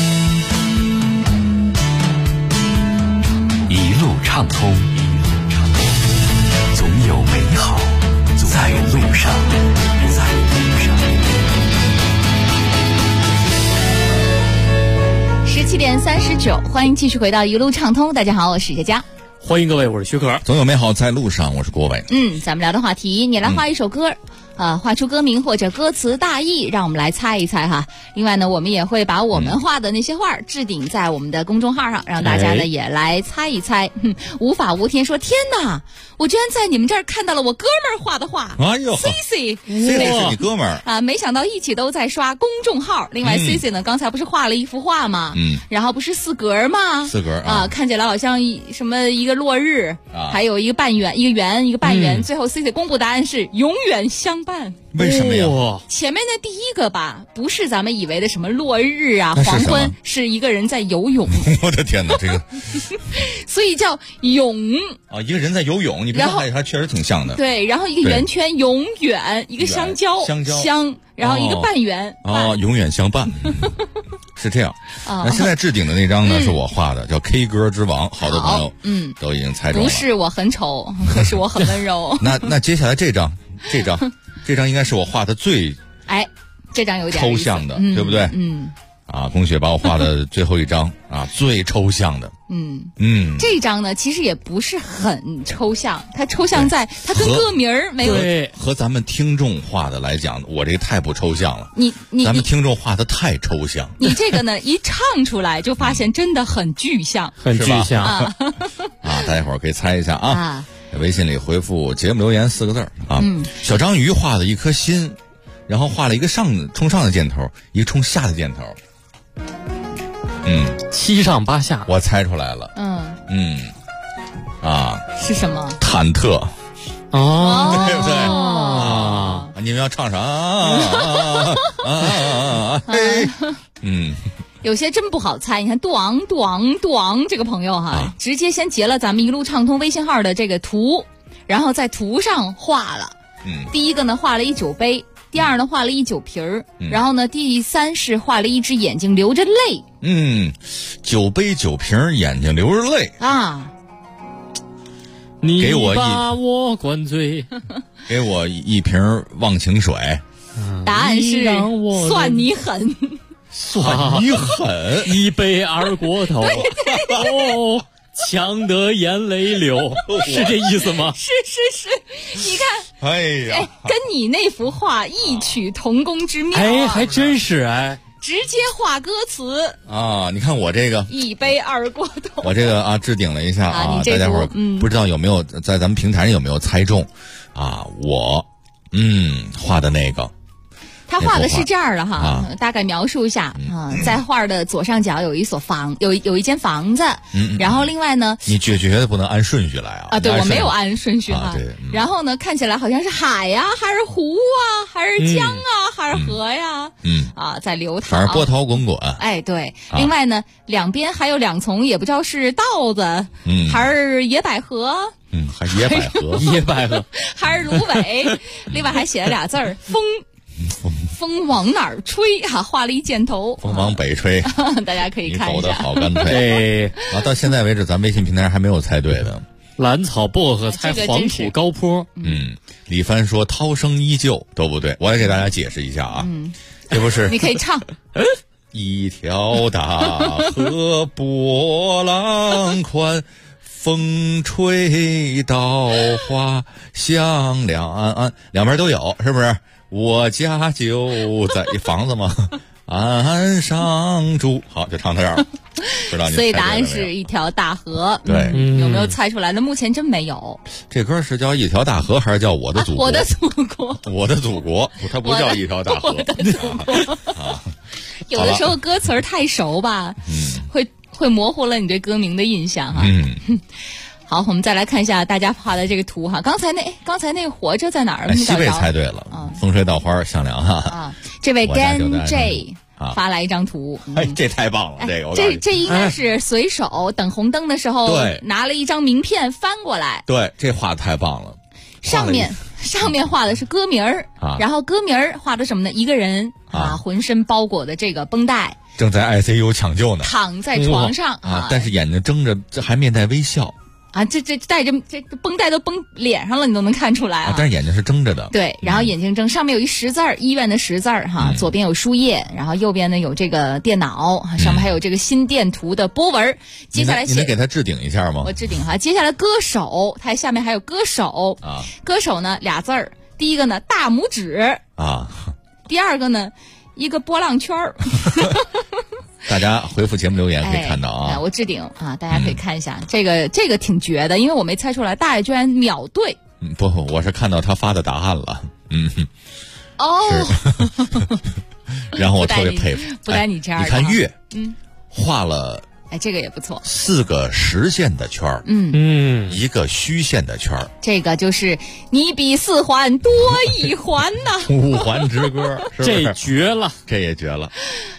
一路畅通，总有美好在路上。 17点39，欢迎继续回到一路畅通。大家好，我是佳佳。 欢迎各位，我是徐可。 总有美好在路上，我是郭伟。 咱们聊的话题，你来画一首歌，画出歌名或者歌词大意，让我们来猜一猜哈。另外呢，我们也会把我们画的那些画置顶在我们的公众号上，让大家呢也来猜一猜。无法无天说，天哪，我居然在你们这儿看到了我哥们儿画的画。 哎呦 ，CC 是你哥们儿啊！没想到一起都在刷公众号。另外 CC 呢，刚才不是画了一幅画吗？然后不是4格吗？4 格看起来好像什么一个落日，还有一个半圆，一个圆，一个半圆。最后 CC 公布答案是永远相伴。 为什么呀？ 前面的第一个吧，不是咱们以为的什么落日啊、黄昏，是一个人在游泳。 我的天哪，这个， 所以叫泳一个人在游泳，你别看还确实挺像的。 对，然后一个圆圈永远，一个香蕉，然后一个半圆永远相伴。是这样。那现在置顶的那张呢，是我画的，叫 K 歌之王，好多朋友都已经猜中了。 不是我很丑，可是我很温柔。 那接下来这张应该是我画的最这张有点抽象的，对不对？龚雪把我画的最后一张最抽象的。 这张呢其实也不是很抽象，它抽象在它跟歌名没有。 对，和咱们听众画的来讲，我这太不抽象了。咱们听众画的太抽象。 你这个呢一唱出来就发现真的很具象， 很具象大家伙儿可以猜一下微信里回复节目留言4个字小章鱼画的一颗心，然后画了一个冲上的箭头，一个冲下的箭头。 7上8下， 我猜出来了。 是是什么？ 忐忑。 哦， 对不对？啊，你们要唱啥？ 有些真不好猜。你看杜昂这个朋友哈，直接先截了咱们一路畅通微信号的这个图，然后在图上画了。第一个呢画了一酒杯，第二呢画了一酒瓶儿，然后呢第三是画了一只眼睛流着泪。 酒杯酒瓶眼睛流着泪啊。 你把我灌醉， 给我一瓶忘情水。 答案是算你狠， 算你狠， 一杯二锅头。哦，呛得眼泪流，是这意思吗？ 是，你看， 哎呀， 跟你那幅画异曲同工之妙。 哎，还真是哎。 直接画歌词啊！你看我这个一杯二锅头， 我这个置顶了一下啊， 大家伙儿不知道有没有在咱们平台上有没有猜中啊？我画的那个。 他画的是这样的哈，大概描述一下啊，在画的左上角有一所房，有一间房子，然后另外呢， 你绝对不能按顺序来啊！ 对，我没有按顺序哈。 对， 然后呢，看起来好像是海呀，还是湖啊，还是江啊，还是河呀？在流淌， 反正波涛滚滚。 哎，对。另外呢，两边还有两丛，也不知道是稻子，还是野百合。 还野百合， 野百合， 还是芦苇。另外还写了俩字儿风往哪儿吹画了一箭头， 风往北吹。 大家可以看一下。 你走得好干脆。到现在为止，咱微信平台上还没有猜对的。 兰草薄荷猜黄土高坡。 李帆说涛声依旧都不对，我来给大家解释一下啊。这不是你可以唱。 一条大河波浪宽，风吹稻花香两岸，两边都有，是不是？我家就在房子吗？岸上住。好，就唱到这儿了。不知道你所以答案是一条大河。 对， 有没有猜出来？那目前真没有。 这歌是叫一条大河，还是叫我的祖国？ 我的祖国。 我的祖国，它不叫一条大河。 我的祖国。有的时候歌词太熟吧，会模糊了你对歌名的印象哈。好，我们再来看一下大家画的这个图哈。刚才那活着在哪儿？ 西贝猜对了，风吹稻花香凉哈。 这位 Gan J 发来一张图， 这太棒了， 这应该是随手等红灯的时候，拿了一张名片翻过来。 对，这画太棒了。 上面画的是歌名儿，然后歌名儿画的什么呢？一个人浑身包裹的这个绷带， 正在 ICU 抢救呢， 躺在床上但是眼睛睁着，这还面带微笑。 这带着这绷带都绷脸上了，你都能看出来但是眼睛是睁着的。 对，然后眼睛睁，上面有一十字儿，医院的十字儿哈，左边有输液，然后右边呢有这个电脑，上面还有这个心电图的波纹。接下来你能给他置顶一下吗？ 我置顶哈。接下来歌手，它下面还有歌手歌手呢俩字儿，第一个呢大拇指第二个呢一个波浪圈儿。 大家回复节目留言可以看到我置顶大家可以看一下，这个挺绝的，因为我没猜出来，大爷居然秒对。 不，我是看到他发的答案了。然后我特别佩服， 不带你这样的。 你看月，画了， 这个也不错 ，4个实线的圈儿，1个虚线的圈儿， 这个就是你比4环多1环呐 ，5环之歌， 这绝了， 这也绝了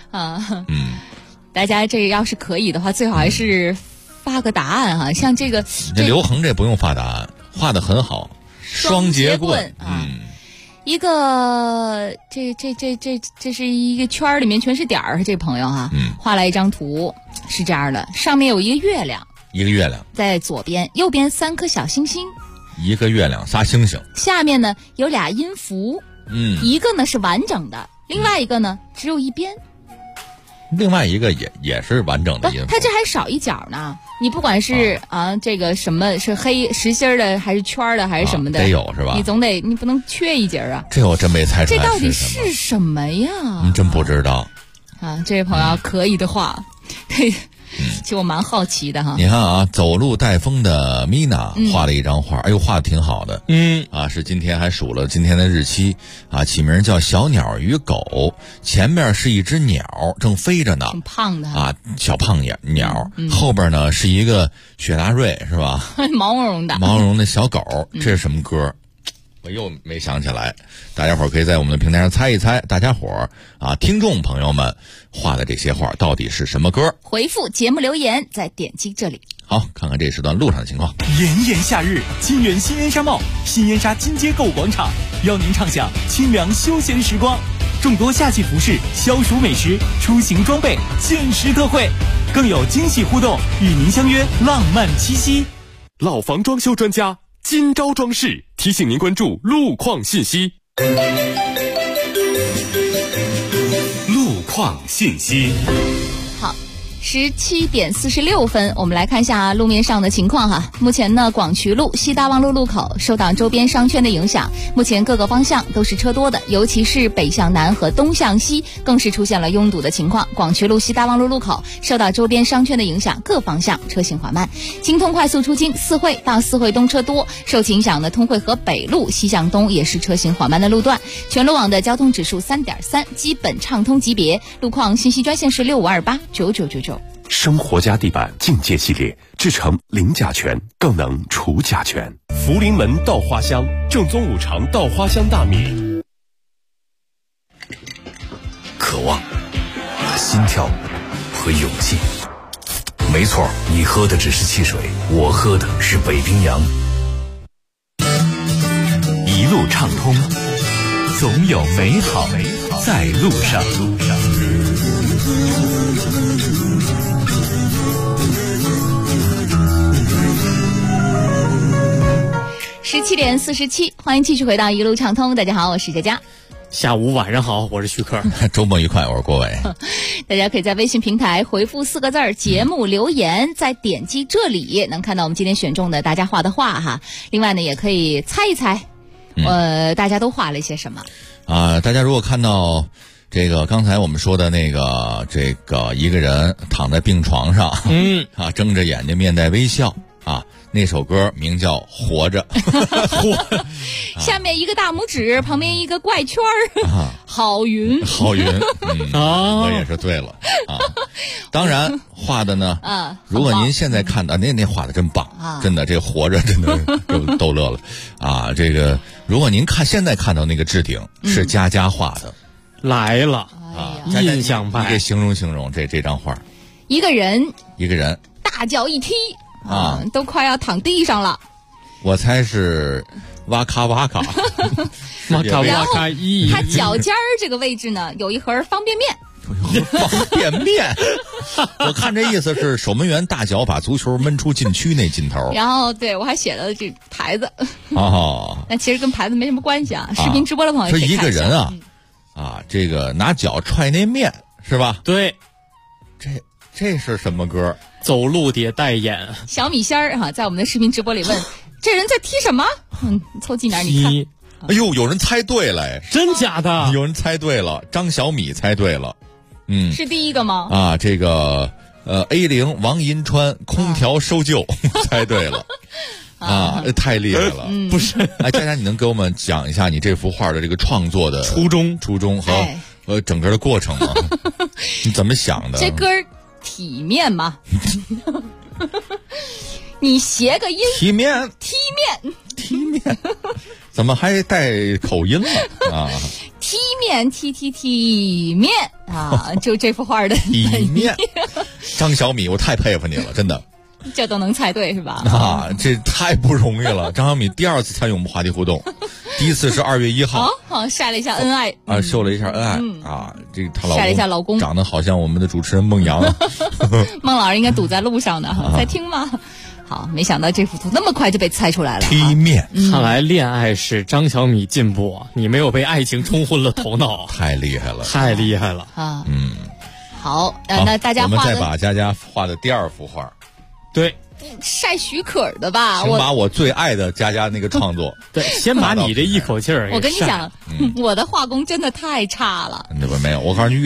大家这要是可以的话，最好还是发个答案哈。像这个刘恒这不用发答案，画得很好，双节棍一个这是一个圈里面全是点儿，这朋友画来一张图是这样的，上面有一个月亮，在左边，右边3颗小星星， 一个月亮仨星星， 下面呢有俩音符，一个呢是完整的，另外一个呢只有一边。 另外一个也是完整的音符， 它这还少一角呢。你不管是这个什么是黑实心的还是圈的还是什么的， 得有是吧？ 你不能缺一节啊。 这我真没猜出来， 这到底是什么呀？ 真不知道这位朋友可以的话，可以其实我蛮好奇的哈。 你看啊，走路带风的 Mina 画了一张画，哎呦，画的挺好的。是今天还数了今天的日期啊，起名叫小鸟与狗，前面是一只鸟正飞着呢， 挺胖的啊，小胖鸟，后边呢是一个雪纳瑞，是吧？ 毛茸茸的， 毛茸茸的小狗，这是什么歌？我又没想起来，大家伙儿可以在我们的平台上猜一猜，大家伙儿啊，听众朋友们画的这些画到底是什么歌？ 回复节目留言，再点击这里。 好，看看这时段路上的情况。 炎炎夏日，金源新烟纱帽、新烟纱金街购物广场邀您畅享清凉休闲时光，众多夏季服饰、消暑美食、出行装备限时特惠，更有惊喜互动，与您相约浪漫七夕。 老房装修专家金招装饰提醒您关注路况信息。路况信息。 好，17点46分，我们来看一下路面上的情况哈。目前呢，广渠路西大望路路口受到周边商圈的影响，目前各个方向都是车多的，尤其是北向南和东向西更是出现了拥堵的情况。广渠路西大望路路口受到周边商圈的影响，各方向车行缓慢。京通快速出京四惠到四惠东车多，受其影响的通惠河北路西向东也是车行缓慢的路段。全路网的交通指数3.3，基本畅通级别。路况信息专线是65289999。 生活家地板境界系列，制成零甲醛，更能除甲醛。福临门稻花香，正宗五常稻花香大米。 渴望和心跳和勇气，没错，你喝的只是汽水，我喝的是北冰洋。 一路畅通，总有美好在路上。 17点47，欢迎继续回到一路畅通。大家好，我是佳佳。 下午晚上好，我是徐克。 周末愉快，我是郭伟。 大家可以在微信平台回复4个字节目留言，再点击这里能看到我们今天选中的大家画的画哈。另外呢，也可以猜一猜大家都画了一些什么啊？大家如果看到这个刚才我们说的那个一个人躺在病床上睁着眼睛面带微笑啊，那首歌名叫《活着》 下面一个大拇指，旁边一个怪圈儿好云我也是对了啊。当然画的呢如果您现在看到那画的真棒真的，这活着真的就逗乐了啊。这个如果您现在看到那个置顶是佳佳画的来了印象派， 你给形容这张画。 一个人大脚一踢都快要躺地上了。 我猜是哇咔哇咔然后他脚尖这个位置呢有一盒方便面。 方便面我看这意思是守门员大脚把足球闷出禁区那劲头。 然后对我还写了这牌子但其实跟牌子没什么关系啊。视频直播的朋友可以看一下。 是一个人这个拿脚踹那面是吧？ 对， 这是什么歌？ 走路得带眼。 小米仙儿在我们的视频直播里问这人在踢什么？凑近点你看。 哎呦，有人猜对了， 真假的？ 有人猜对了，张小米猜对了。 是第一个吗？ 这个A0王银川空调收旧猜对了太厉害了。 不是， 佳佳，你能给我们讲一下你这幅画的这个创作的初衷和整个的过程吗？你怎么想的？ 这歌体面吗？你谐个音， 体面，怎么还带口音了踢面，体面就这幅画的体面。张小米，我太佩服你了，真的。 这都能猜对是吧？ 这太不容易了。张小米第2次参与我们话题互动，第1次是2月1号晒了一下恩爱秀了一下恩爱这个她晒了一下老公长得好像我们的主持人孟阳孟老师应该堵在路上呢在听吗？好，没想到这幅图那么快就被猜出来了。 踢面， 看来恋爱使张小米进步你没有被爱情冲昏了头脑。 太厉害了好那大家我们再把佳佳画的第2幅画。 对， 晒许可的吧？ 请把我最爱的佳佳那个创作对，先把你这一口气儿。 我跟你讲我的画工真的太差了。 没有，我告诉你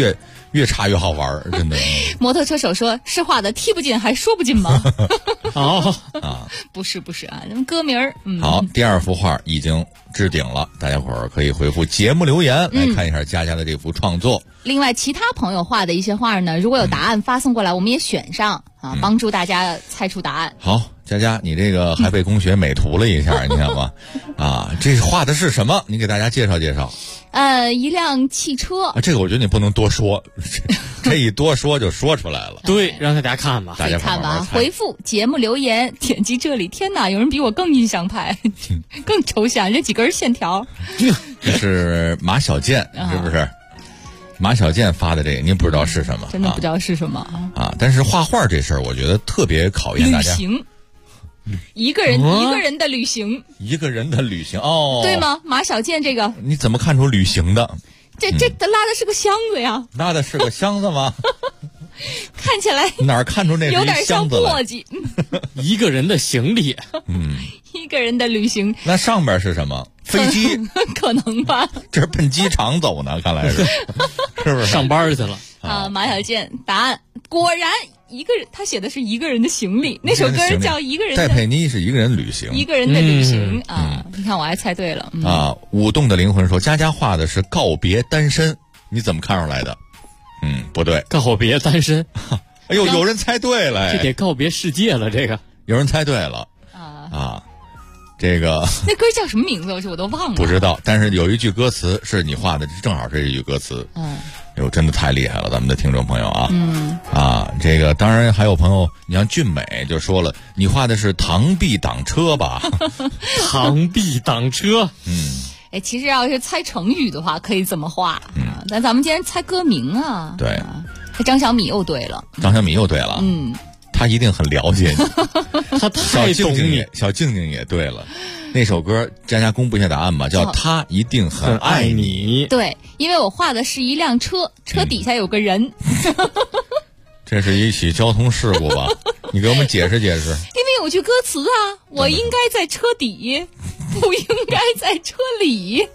越差越好玩，真的。 摩托车手说：“是画的踢不进还说不进吗？” 哦啊，不是啊，咱们歌名儿。 好，第2幅画已经置顶了，大家伙儿可以回复节目留言来看一下佳佳的这幅创作。 另外，其他朋友画的一些画呢，如果有答案发送过来，我们也选上啊，帮助大家猜出答案。 好，佳佳，你这个还被工学美图了一下，你看吧，啊，这画的是什么？你给大家介绍介绍。 一辆汽车。 这个我觉得你不能多说，这一多说就说出来了。 对，让大家看吧， 大家看吧。回复节目留言，点击这里。天哪，有人比我更印象派，更抽象，这几根线条。 这是马小健，是不是？马小健发的这个，您不知道是什么？ 真的不知道是什么啊！但是画画这事儿，我觉得特别考验大家。 旅行，一个人的旅行， 一个人的旅行哦， 对吗？马小健这个， 你怎么看出旅行的？ 这拉的是个箱子呀？ 拉的是个箱子吗？ 看起来哪儿看出那是有点像簸箕？ 一个人的行李， 一个人的旅行。 那上边是什么？飞机？ 可能吧。 这是奔机场走呢，看来是，是不是上班去了？ 啊，马小健，答案果然一个人，他写的是一个人的行李。那首歌叫《一个人的》。 戴佩妮是一个人旅行， 一个人的旅行啊！你看我还猜对了啊！舞动的灵魂说，佳佳画的是告别单身，你怎么看出来的？不对， 告别单身。 哎呦，有人猜对了， 这得告别世界了。这个有人猜对了啊！这个那歌叫什么名字？我都忘了， 不知道。但是有一句歌词是你画的，正好是一句歌词。哟，真的太厉害了，咱们的听众朋友啊！这个当然还有朋友，你像俊美就说了，你画的是螳臂挡车吧？ 螳臂挡车， 其实要是猜成语的话，可以这么画但咱们今天猜歌名啊。 对， 张小米又对了， 他一定很了解你， 他太懂你。 小静静也对了，那首歌佳佳公布一下答案吧，叫《他一定很爱你》。 对，因为我画的是一辆车，车底下有个人。 这是一起交通事故吧？你给我们解释解释。因为有句歌词啊，我应该在车底，不应该在车里。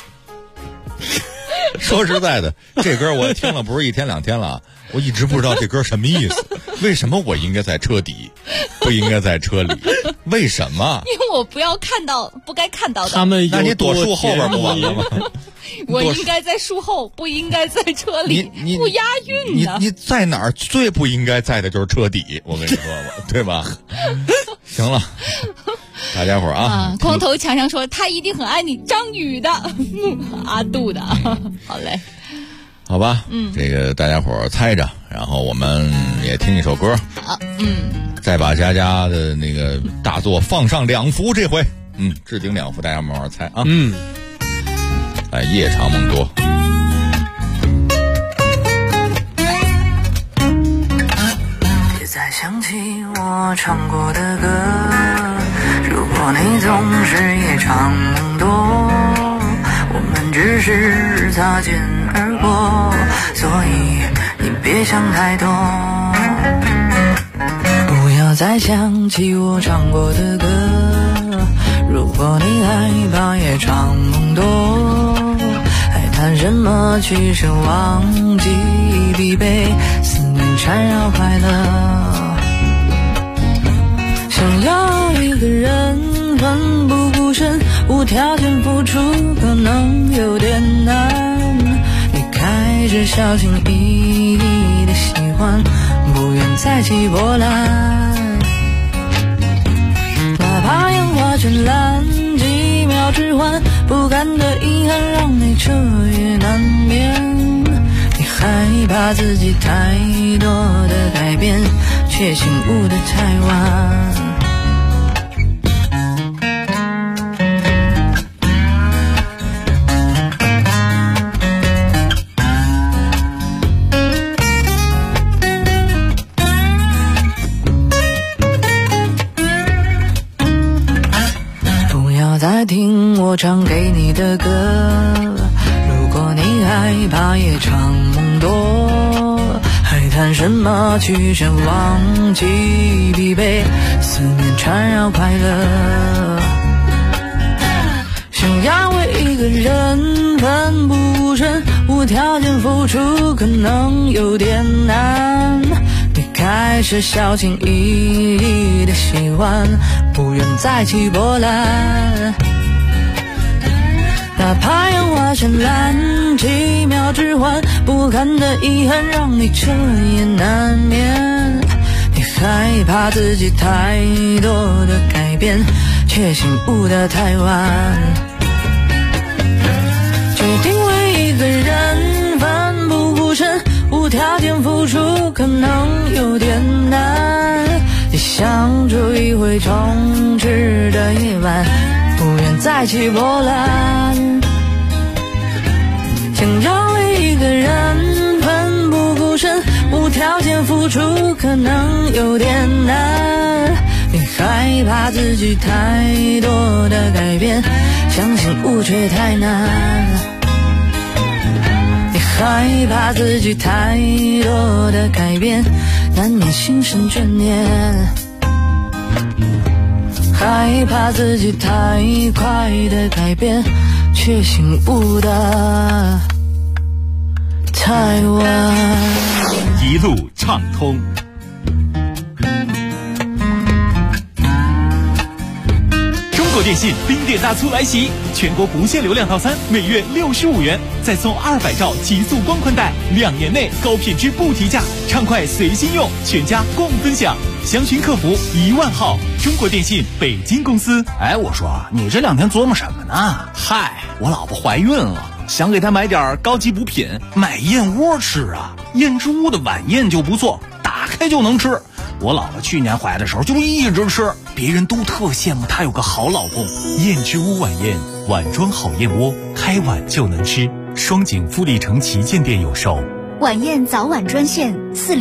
说实在的，这歌我听了不是1天2天了，我一直不知道这歌什么意思。为什么我应该在车底，不应该在车里？为什么？ 因为我不该看到的。 他们那你躲树后边不完了吗？ 我应该在树后，不应该在车里，不押韵呢。 你在哪儿最不应该在的就是车底，我跟你说吧，对吧？行了。大家伙儿啊， 光头强强说他一定很爱你，张宇的，阿杜的，好嘞， 好吧，这个大家伙儿猜着，然后我们也听一首歌， 好， 再把佳佳的那个大作放上2幅，这回，置顶2幅，大家慢慢猜啊，来，夜长梦多。 别再想起我唱过的歌，如果你总是夜长梦多，我们只是擦肩而过，所以你别想太多。不要再想起我唱过的歌，如果你害怕夜长梦多，还谈什么去生忘记疲惫，思念缠绕快乐。想要一个人奋不顾身，无条件付出可能有点难，你开始小心翼翼的喜欢，不愿再起波澜，哪怕烟花绚烂，几秒之欢，不甘的遗憾让你彻夜难眠，你害怕自己太多的改变，却醒悟的太晚。再听我唱给你的歌，如果你害怕夜长梦多，还谈什么去身忘记疲惫，思念缠绕快乐。想要为一个人奋不顾身，无条件付出可能有点难，你开始小心翼翼的喜欢，不愿再起波澜。哪怕烟花绚烂，几秒之欢，不堪的遗憾让你彻夜难眠。你害怕自己太多的改变，却醒悟得太晚。决定为一个人奋不顾身，无条件付出可能有点难。你想住一回充实的夜晚，不愿再起波澜。想让一个人奋不顾身，无条件付出可能有点难。你害怕自己太多的改变，相信悟却太难。你害怕自己太多的改变，难免心生眷恋。害怕自己太快的改变，却醒悟的太晚。 一路畅通。 中国电信冰点大促来袭，全国不限流量套餐每月65元，再送200兆极速光宽带，2年内高品质不提价，畅快随心用，全家共分享。详询客服10000号，中国电信北京公司。 哎，我说你这2天琢磨什么呢？嗨，我老婆怀孕了，想给她买点高级补品，买燕窝吃啊。燕之屋的晚宴就不错，打开就能吃。我姥姥去年怀的时候就一直吃，别人都特羡慕她有个好老公。 燕之屋晚宴，碗装好燕窝，开碗就能吃。双井富力城旗舰店有售。 晚宴早晚专线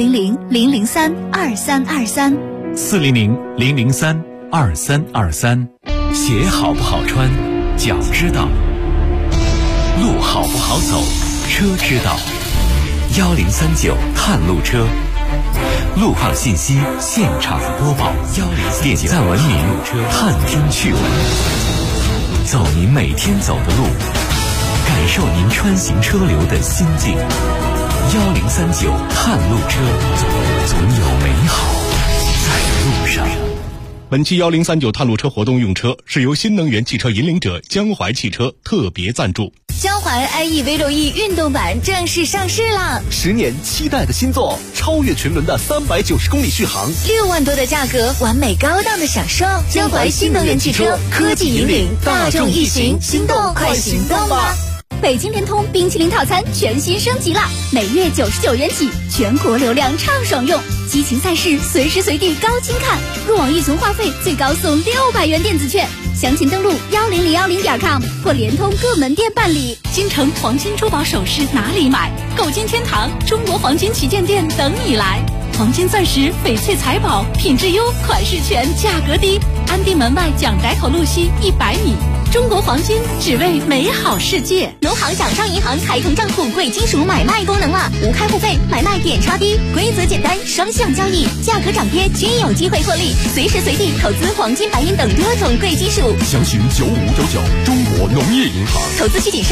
400-003-2323，400-003-2323。 鞋好不好穿，脚知道；路好不好走，车知道。1039探路车，路况信息现场播报。点赞文明探听趣闻，走您每天走的路，感受您穿行车流的心境。1039探路车，总有美好在路上。 本期1039探路车活动用车是由新能源汽车引领者江淮汽车特别赞助。 江淮 IE V6E 运动版正式上市了 ，10年期待的新作，超越群伦的390公里续航 ，6万多的价格，完美高档的享受。江淮新能源汽车，科技引领大众一行，心动快行动吧！ 北京联通冰淇淋套餐全新升级了，每月99元起，全国流量畅爽用，激情赛事随时随地高清看，入网一存话费最高送600元电子券。详情登录10010.com 或联通各门店办理。 京城黄金珠宝首饰哪里买？购金天堂中国黄金旗舰店等你来。黄金钻石、翡翠财宝，品质优，款式全，价格低。安定门外蒋逮口路西100米。中国黄金，只为美好世界。 农行掌上银行开通账户贵金属买卖功能了，无开户费，买卖点刷低，规则简单，双向交易，价格涨跌均有机会获利，随时随地投资黄金、白银等多种贵金属。 详询9599中国农业银行。 投资需谨慎。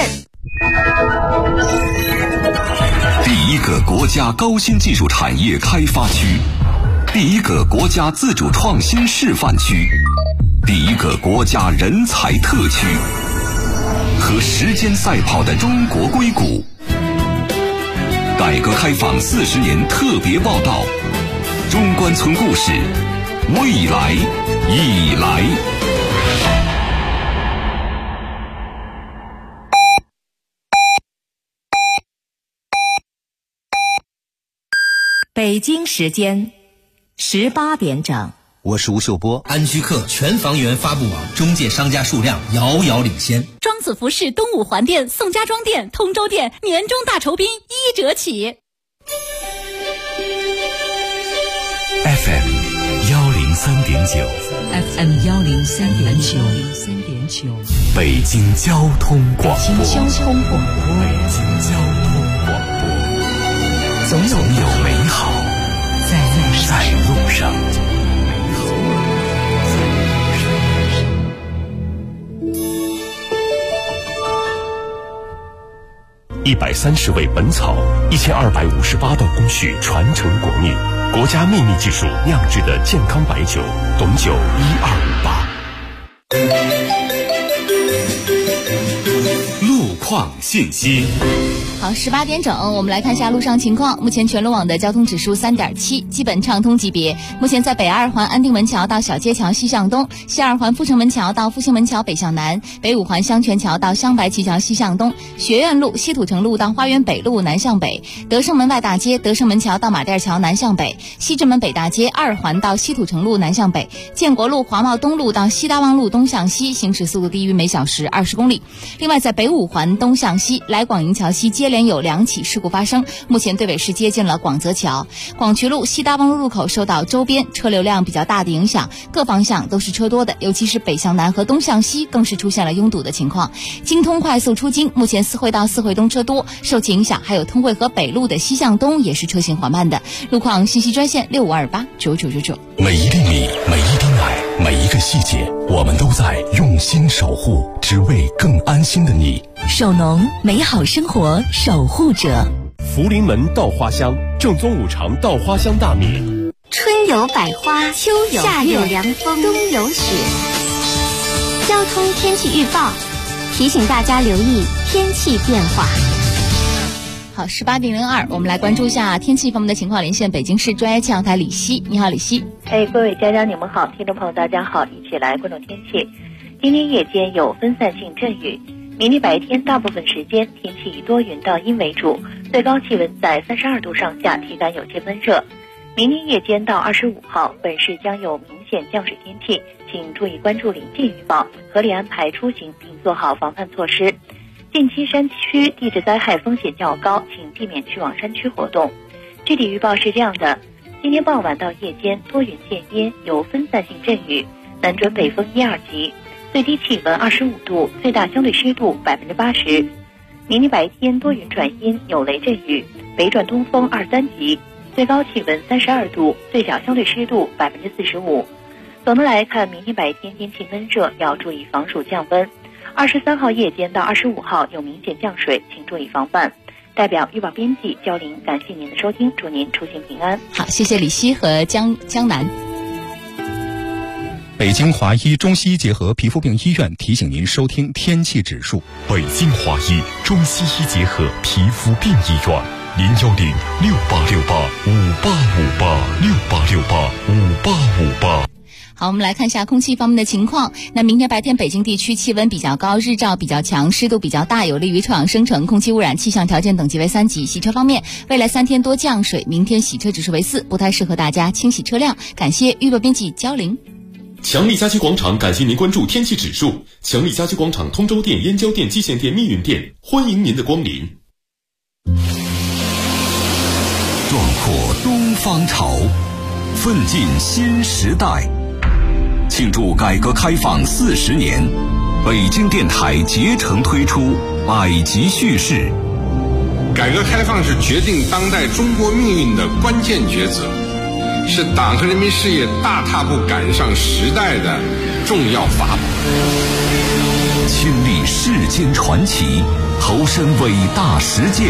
第一个国家高新技术产业开发区，第一个国家自主创新示范区，第一个国家人才特区，和时间赛跑的中国硅谷。改革开放40年特别报道，中关村故事，未来已来。 北京时间18点整。 我是吴秀波。 安居客全房源发布网中介商家数量遥遥领先。 庄子服饰东五环店、宋家庄店、通州店年终大酬宾1折起。 FM 103.9 FM 103.9 北京交通广播。 北京交通广播。 总有美好在路上。 130味本草，1258道工序传承国秘，国家秘密技术酿制的健康白酒，董酒1258。 路况信息。 好，18点整，我们来看一下路上情况。目前全路网的交通指数3.7，基本畅通级别。目前在北2环安定门桥到小街桥西向东，西2环阜成门桥到复兴门桥北向南，北5环香泉桥到香白旗桥西向东，学院路、西土城路到花园北路南向北，德胜门外大街、德胜门桥到马甸桥南向北，西直门北大街2环到西土城路南向北，建国路、华贸东路到西大望路东向西，行驶速度低于每小时20公里。另外，在北5环东向西来广营桥西接连有2起事故发生，目前对尾是接近了广泽桥。广渠路西大望路入口受到周边车流量比较大的影响，各方向都是车多的，尤其是北向南和东向西更是出现了拥堵的情况。京通快速出京，目前4惠到4惠东车多，受其影响，还有通惠河北路的西向东也是车行缓慢的。路况信息专线65289999。 每一粒米，每一滴奶，每一个细节，我们都在用心守护，只为更安心的你。 首农，美好生活守护者。 福临门稻花香，正宗5常稻花香大米。 春有百花，秋有夏有凉风，冬有雪。交通天气预报提醒大家留意天气变化。 好，18点02，我们来关注一下天气方面的情况，连线北京市专业气象台李希。你好，李希。 各位家长你们好，听众朋友大家好，一起来关注天气。今天夜间有分散性阵雨，明天白天大部分时间天气以多云到阴为主，最高气温在32度上下，体感有些温热。明天夜间到25号，本市将有明显降水天气，请注意关注临近预报，合理安排出行并做好防范措施。近期山区地质灾害风险较高，请避免去往山区活动。具体预报是这样的：今天傍晚到夜间多云见阴，有分散性阵雨，南转北风1、2级，最低气温25度，最大相对湿度80%。明天白天多云转阴，有雷阵雨，北转东风2、3级，最高气温32度，最小相对湿度45%。总的来看，明天白天天气闷热，要注意防暑降温。23号夜间到25号有明显降水，请注意防范。代表预报编辑焦玲，感谢您的收听，祝您出行平安。 好，谢谢李希和江南。 北京华医中西医结合皮肤病医院提醒您收听天气指数。 北京华医中西医结合皮肤病医院，0106868585858，688585858。 好，我们来看一下空气方面的情况。那明天白天北京地区气温比较高，日照比较强，湿度比较大，有利于臭氧生成，空气污染气象条件等级为3级。洗车方面，未来3天多降水，明天洗车指数为4，不太适合大家清洗车辆。感谢预报编辑焦玲。 强力家居广场感谢您关注天气指数。强力家居广场通州店、燕郊店、蓟县店、密云店，欢迎您的光临。 壮阔东方潮，奋进新时代。庆祝改革开放40年，北京电台竭诚推出百集叙事。 改革开放是决定当代中国命运的关键抉择，是党和人民事业大踏步赶上时代的重要法宝。 亲历世间传奇，投身伟大实践，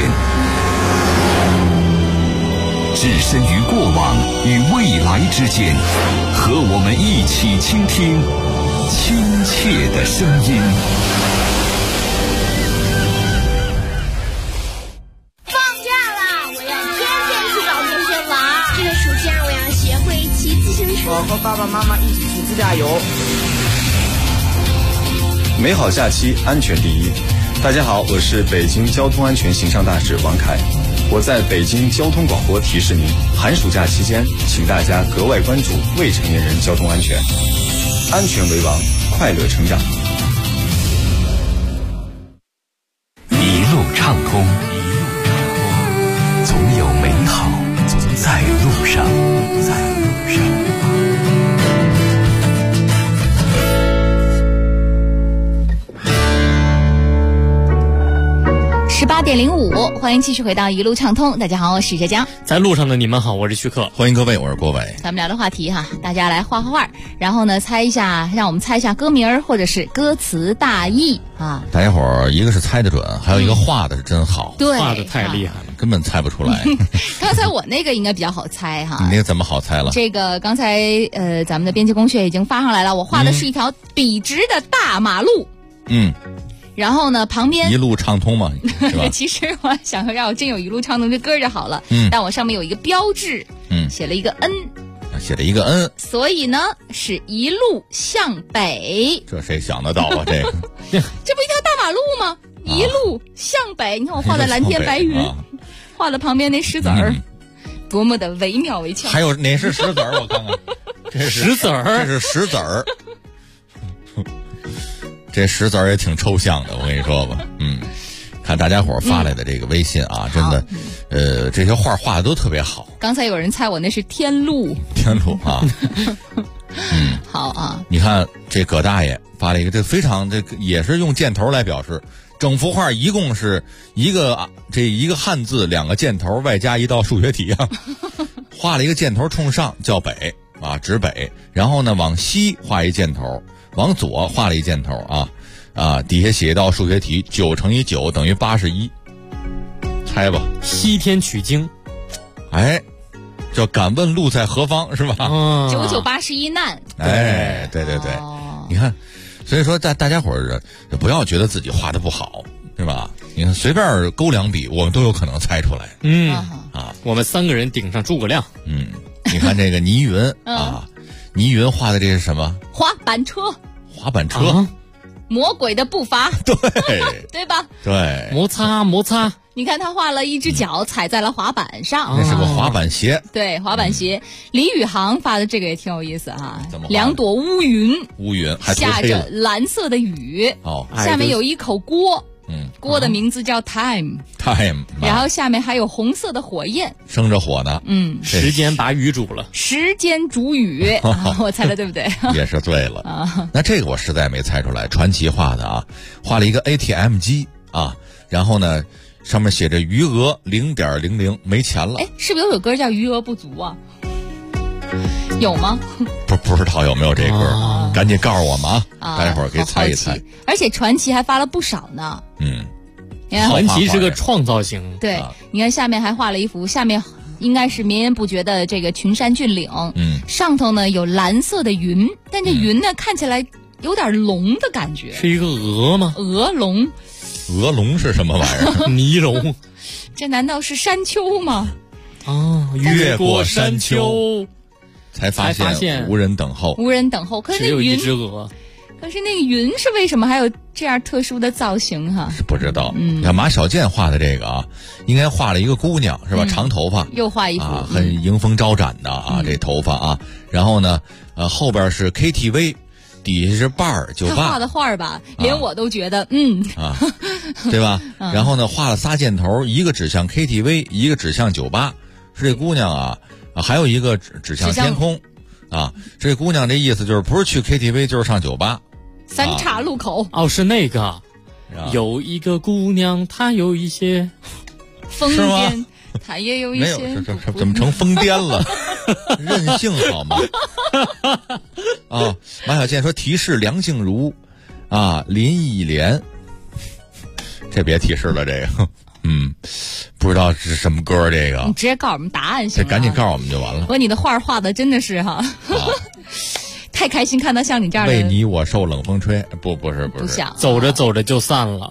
置身于过往与未来之间，和我们一起倾听亲切的声音。 放假啦！我要天天去找同学玩。这个暑假我要学会骑自行车。 我和爸爸妈妈一起去自驾游。 美好假期，安全第一。大家好，我是北京交通安全形象大使王凯。我在北京交通广播提示您，寒暑假期间，请大家格外关注未成年人交通安全，安全为王，快乐成长。 一路畅通，总有美好在路上。 8:05，欢迎继续回到一路畅通。大家好，我是佳佳。 在路上的你们好，我是徐克。 欢迎各位，我是郭伟。 咱们聊的话题哈，大家来画画，然后呢猜一下，让我们猜一下歌名或者是歌词大意啊。 大家伙儿一个是猜得准，还有一个画的是真好， 对， 画的太厉害了， 根本猜不出来。 刚才我那个应该比较好猜哈。 你那个怎么好猜了？ 这个刚才咱们的编辑公穴已经发上来了，我画的是一条笔直的大马路。然后呢，旁边一路畅通嘛，是吧？ 其实我想说，要真有一路畅通这歌就好了。但我上面有一个标志，写了一个 N， 写了一个 N， 所以呢是一路向北。 这谁想得到啊？这个， 这不一条大马路吗？一路向北，你看我画的蓝天白云，画的旁边那石子儿，多么的惟妙惟肖。 还有哪是石子儿？我看看，这是石子儿， 这是石子儿。这石子儿也挺抽象的，我跟你说吧，看大家伙发来的这个微信啊，真的，这些画画的都特别好。 刚才有人猜我那是天路， 天路啊， 好啊。 你看这葛大爷发了一个，这非常这个也是用箭头来表示，整幅画一共是一个汉字2个箭头外加一道数学题啊，画了一个箭头冲上叫北啊，指北，然后呢往西画一箭头。往左画了一箭头啊，底下写一道数学题，9乘以9等于81，猜吧。 西天取经， 哎，叫敢问路在何方是吧 ？9981难。 哎，对，你看，所以说大家伙儿不要觉得自己画的不好，是吧？你看随便勾2笔，我们都有可能猜出来。 我们3个人顶上诸葛亮。 你看这个倪云啊，倪云画的这是什么？ 滑板车。 滑板车， 魔鬼的步伐， 对对吧？ 对， 摩擦。 你看他画了一只脚踩在了滑板上， 那是个滑板鞋。 对，滑板鞋。李宇航发的这个也挺有意思哈，2朵乌云还下着蓝色的雨，下面有一口锅。锅的名字叫 Time， 然后下面还有红色的火焰， 生着火呢。 时间把雨煮了， 时间煮雨，我猜的对不对？ 也是对了。那这个我实在没猜出来，传奇画的啊，画了一个 ATM 机啊，然后呢上面写着余额0.00，没钱了。 哎，是不是有首歌叫余额不足啊？有吗？ 不知道有没有这歌，赶紧告诉我们啊！大家伙儿可以猜一猜。 而且传奇还发了不少呢。 传奇是个创造型。 对，你看下面还画了一幅，下面应该是绵延不绝的这个群山峻岭。上头呢有蓝色的云，但这云呢看起来有点龙的感觉。 是一个鹅吗？ 鹅龙。 鹅龙是什么玩意儿？ 尼龙。 这难道是山丘吗？ 越过山丘。才发现无人等候， 可是只有一只鹅。 可是那个云是为什么还有这样特殊的造型哈？ 是不知道。你看马小健画的这个啊，应该画了一个姑娘是吧？长头发， 又画一幅很迎风招展的啊，这头发啊。然后呢，后边是 KTV， 底下是 bar 酒吧。 他画的画吧，连我都觉得对吧？然后呢，画了仨箭头，一个指向 KTV， 一个指向酒吧。是这姑娘啊。还有一个指向天空，这姑娘这意思就是不是去 KTV 就是上酒吧， 三岔路口。 是那个，有一个姑娘，她有一些疯癫，她也有一些没有，怎么成疯癫了？任性好吗？马小健说提示梁静茹，林忆莲，这别提示了，这个。不知道是什么歌，这个你直接告诉我们答案行吗？ 赶紧告诉我们就完了。 不过你的画画的真的是太开心，看到像你这样的。 为你我受冷风吹，不是， 不想走着走着就散了。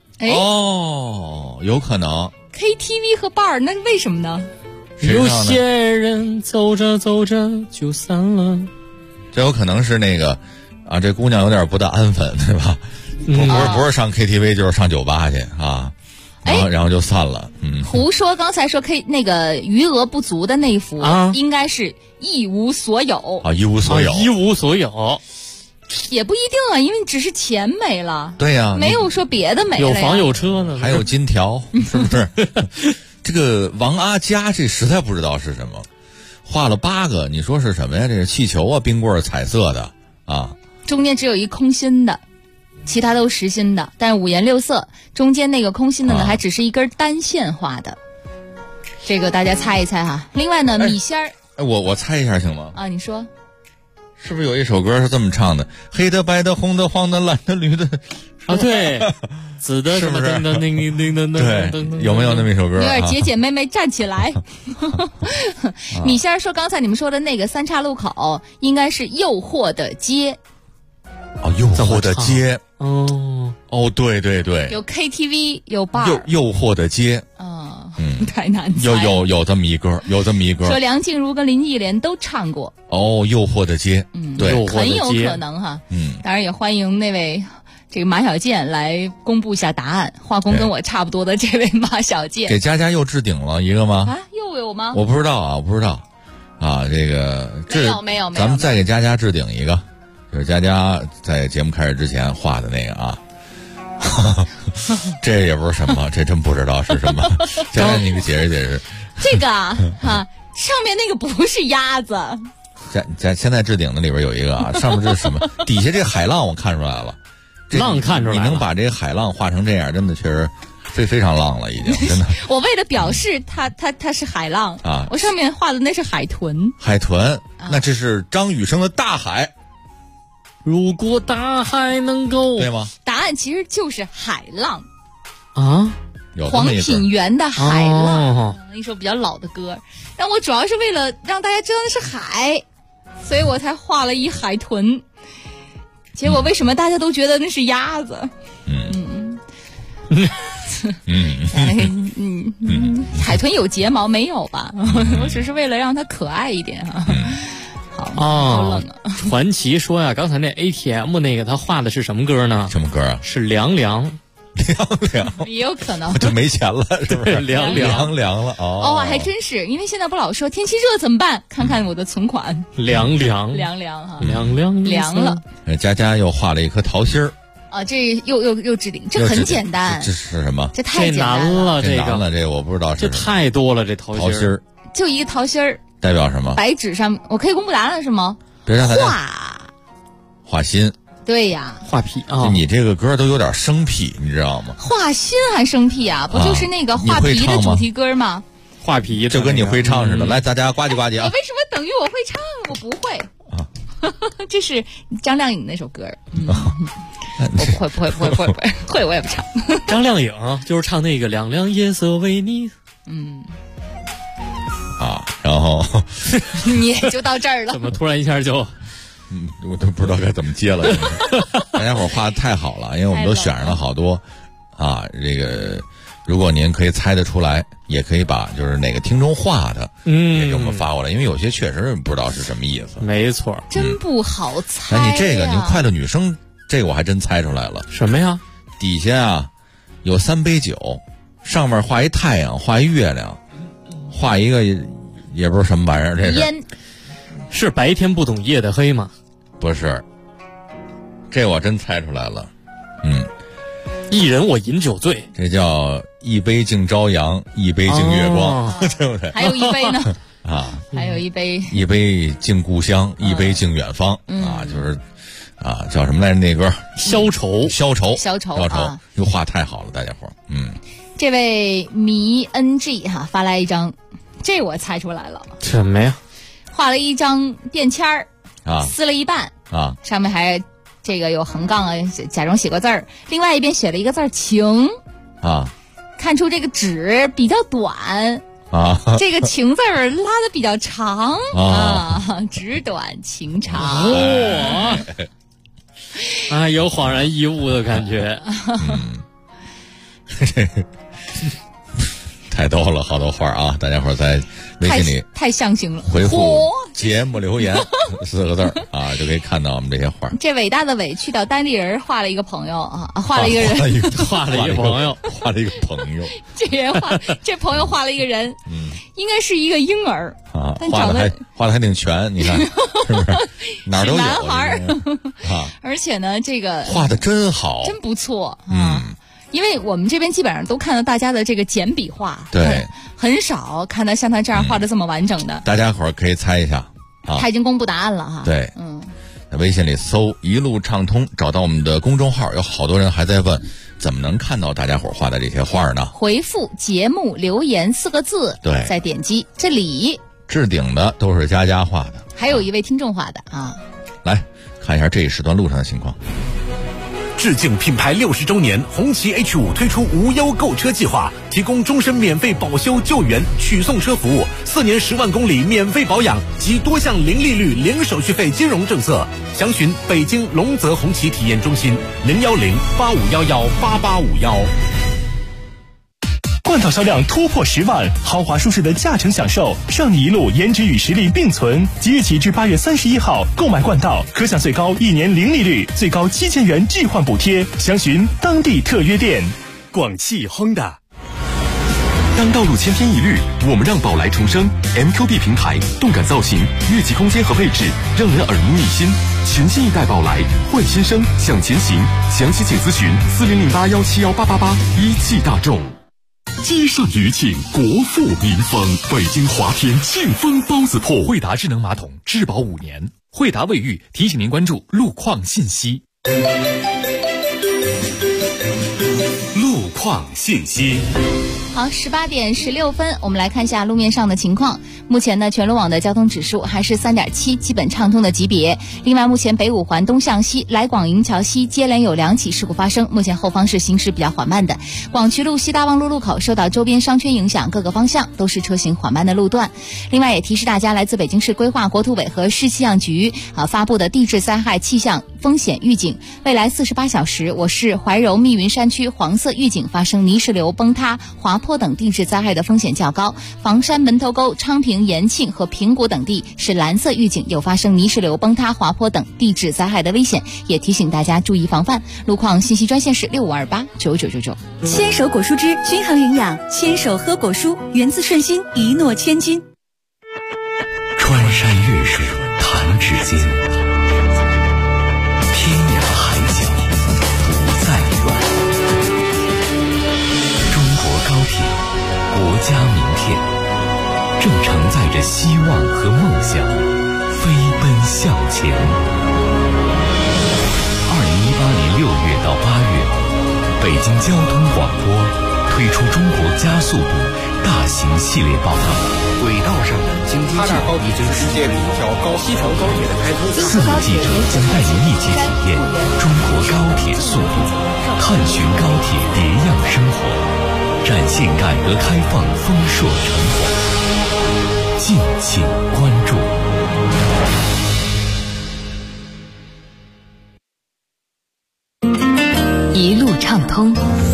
有可能 KTV 和 bar 那为什么呢？ 有些人走着走着就散了。 这有可能是那个这姑娘有点不大安分，对吧？不是上 KTV 就是上酒吧去啊。然后就散了。 胡说，刚才说那个余额不足的那一幅应该是一无所有一无所有， 一无所有， 也不一定啊，因为只是钱没了。 对呀， 没有说别的没了。 有房有车呢， 还有金条，是不是？这个王阿佳这实在不知道是什么，画了8个，你说是什么呀？这是气球啊，冰棍彩色的啊， 中间只有一空心的。 其他都是实心的，但是五颜六色，中间那个空心的呢，还只是一根单线画的。这个大家猜一猜哈。另外呢，米线儿， 我猜一下行吗？ 啊，你说。 是不是有一首歌是这么唱的？黑的、白的、红的、黄的、蓝的、绿的， 啊，对，紫的什么噔噔噔噔噔噔对，有没有那么一首歌？ 有点姐姐妹妹站起来。米仙儿说，刚才你们说的那个三岔路口应该是诱惑的街。 哦，诱惑的街。哦，对对对。 有 KTV， 有 bar。 诱惑的街。 太难猜。 有这么一歌，有这么一歌。 说梁静茹跟林忆莲都唱过。 哦，诱惑的街。对， 很有可能哈。当然也欢迎那位这个马小健来公布一下答案。画工跟我差不多的这位马小健。 给佳佳又置顶了一个吗？ 啊，又有吗？ 我不知道啊，我不知道。啊，这个没有。 咱们再给佳佳置顶一个，就是佳佳在节目开始之前画的那个啊。这也不是什么，这真不知道是什么。佳佳，你给解释解释。 这个啊，上面那个不是鸭子。 在现在置顶的里边有一个啊，上面这是什么？底下这个海浪我看出来了， 浪看出来了。 你能把这个海浪画成这样，真的确实非常浪了，已经真的。 我为了表示它是海浪啊，我上面画的那是海豚。 海豚，那这是张雨生的大海。 如果大海能够， 对吗？ 答案其实就是海浪啊， 黄品源的海浪，一首比较老的歌。但我主要是为了让大家知道那是海，所以我才画了一海豚。结果为什么大家都觉得那是鸭子？海豚有睫毛没有吧？我只是为了让它可爱一点啊。好冷啊！ 传奇说呀，刚才那 ATM 那个他画的是什么歌呢？ 什么歌啊？ 是凉凉， 也有可能就没钱了，是不是？ 凉了哦， 还真是，因为现在不老说天气热怎么办？看看我的存款， 凉哈，凉了。 佳佳又画了一颗桃心儿啊，这又置顶，这很简单。 这是什么？ 这太简单了， 这个我不知道是。 这太多了，这桃心儿就一个桃心儿。 代表什么？ 白纸上，我可以公布答案了是吗？ 别让画心。 对呀， 画屁啊！ 你这个歌都有点生僻，你知道吗？ 画心还生僻啊？不就是那个画皮的主题歌吗？ 画皮就跟你会唱似的。来，大家呱唧呱唧啊！ 为什么等于我会唱？我不会啊。这是张靓颖那首歌。我不会，我也不唱。 张靓颖就是唱那个亮亮夜色为你。 然后你也就到这儿了。 怎么突然一下就， 我都不知道该怎么接了。大家伙画的太好了，因为我们都选上了好多啊。这个如果您可以猜得出来，也可以把就是哪个听众画的，也给我们发过来，因为有些确实不知道是什么意思。 没错， 真不好猜。 那你这个，您快乐女生这个我还真猜出来了。 什么呀？ 底下啊有3杯酒，上面画一太阳，画一月亮，画一个。也不是什么玩意儿，这是白天不懂夜的黑吗？ 不是，这我真猜出来了。 一人我饮酒醉， 这叫一杯敬朝阳，一杯敬月光，对不对？ 还有一杯呢还有一杯敬故乡，一杯敬远方就是叫什么来着？那歌消愁， 又画太好了，大家伙这位迷 NG 发来一张。这我猜出来了， 什么呀？ 画了一张便签儿撕了一半上面还这个有横杠假装写个字儿，另外一边写了一个字情看出这个纸比较短这个情字儿拉的比较长纸短情长有恍然一悟的感觉。 太逗了，好多画啊！大家伙在微信里太象形了， 回复节目留言4个字就可以看到我们这些画。 这伟大的伟去掉单立人，画了一个朋友画了一个人， 画了一个朋友， 画了一个朋友。 这朋友画了一个人，应该是一个婴儿画的还挺全，你看是不是？哪儿都有男孩而且呢，这个画的真好， 真不错因为我们这边基本上都看到大家的这个简笔画， 对， 很少看到像他这样画的这么完整的。 大家伙儿可以猜一下他已经公布答案了对， 在微信里搜一路畅通，找到我们的公众号。有好多人还在问怎么能看到大家伙画的这些画呢？ 回复节目留言4个字， 对， 再点击这里。 置顶的都是佳佳画的， 还有一位听众画的啊。 来看一下这一时段路上的情况。 致敬品牌60周年，红旗 H5 推出无忧购车计划，提供终身免费保修救援取送车服务，4年10万公里免费保养及多项零利率零手续费金融政策。详询北京龙泽红旗体验中心010-8511-8851。 冠道销量突破10万，豪华舒适的驾乘享受，让你一路颜值与实力并存。即日起至8月31号，购买冠道可享最高1年零利率，最高7000元置换补贴。详询当地特约店。 广汽Honda。 当道路千篇一律，我们让宝来重生。MQB 平台，动感造型，越级空间和配置让人耳目一新。全新一代宝来，换新生，向前行。详细请咨询4008171888。一汽大众。 积善余庆，国富民丰。北京华天庆丰包子铺， 惠达智能马桶质保5年。惠达卫浴提醒您关注路况信息。 路况信息。 好，18点16分，我们来看一下路面上的情况。目前呢，全路网的交通指数还是3.7，基本畅通的级别。另外，目前北5环东向西来广营桥西接连有2起事故发生，目前后方是行驶比较缓慢的。广渠路西大望路路口受到周边商圈影响，各个方向都是车行缓慢的路段。另外，也提示大家，来自北京市规划、国土委和市气象局发布的地质灾害气象风险预警，未来48小时，我市怀柔密云山区黄色预警发生泥石流崩塌、滑坡等地质灾害的风险较高。房山、门头沟、昌平、延庆和平谷等地是蓝色预警，有发生泥石流崩塌、滑坡等地质灾害的危险，也提醒大家注意防范。路况信息专线是65289999。 牵手果蔬汁均衡营养，牵手喝果蔬，源自顺心，一诺千金。 穿山越水弹指间，天涯海角不再远。中国高铁，国家名片，正承载着希望和梦想，飞奔向前。2018年6月到8月，北京交通广播推出中国加速度大型系列报道。 轨道上的京津冀已经世界第一条西长高铁的开通。 4位记者将带您一起体验中国高铁速度，探寻高铁别样生活，展现改革开放丰硕成果。敬请关注。 一路畅通。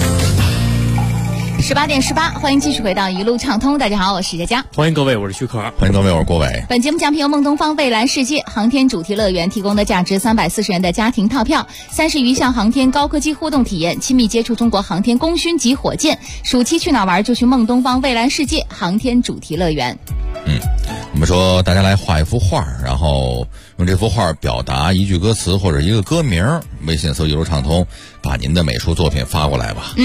18点18，欢迎继续回到一路畅通。大家好，我是佳佳。 欢迎各位，我是徐可。 欢迎各位，我是郭伟。 本节目奖品由梦东方蔚蓝世界航天主题乐园提供的价值340元的家庭套票，30余项航天高科技互动体验，亲密接触中国航天功勋级火箭。暑期去哪玩就去梦东方蔚蓝世界航天主题乐园。 我们说大家来画一幅画，然后用这幅画表达一句歌词或者一个歌名，微信搜一路畅通，把您的美术作品发过来吧。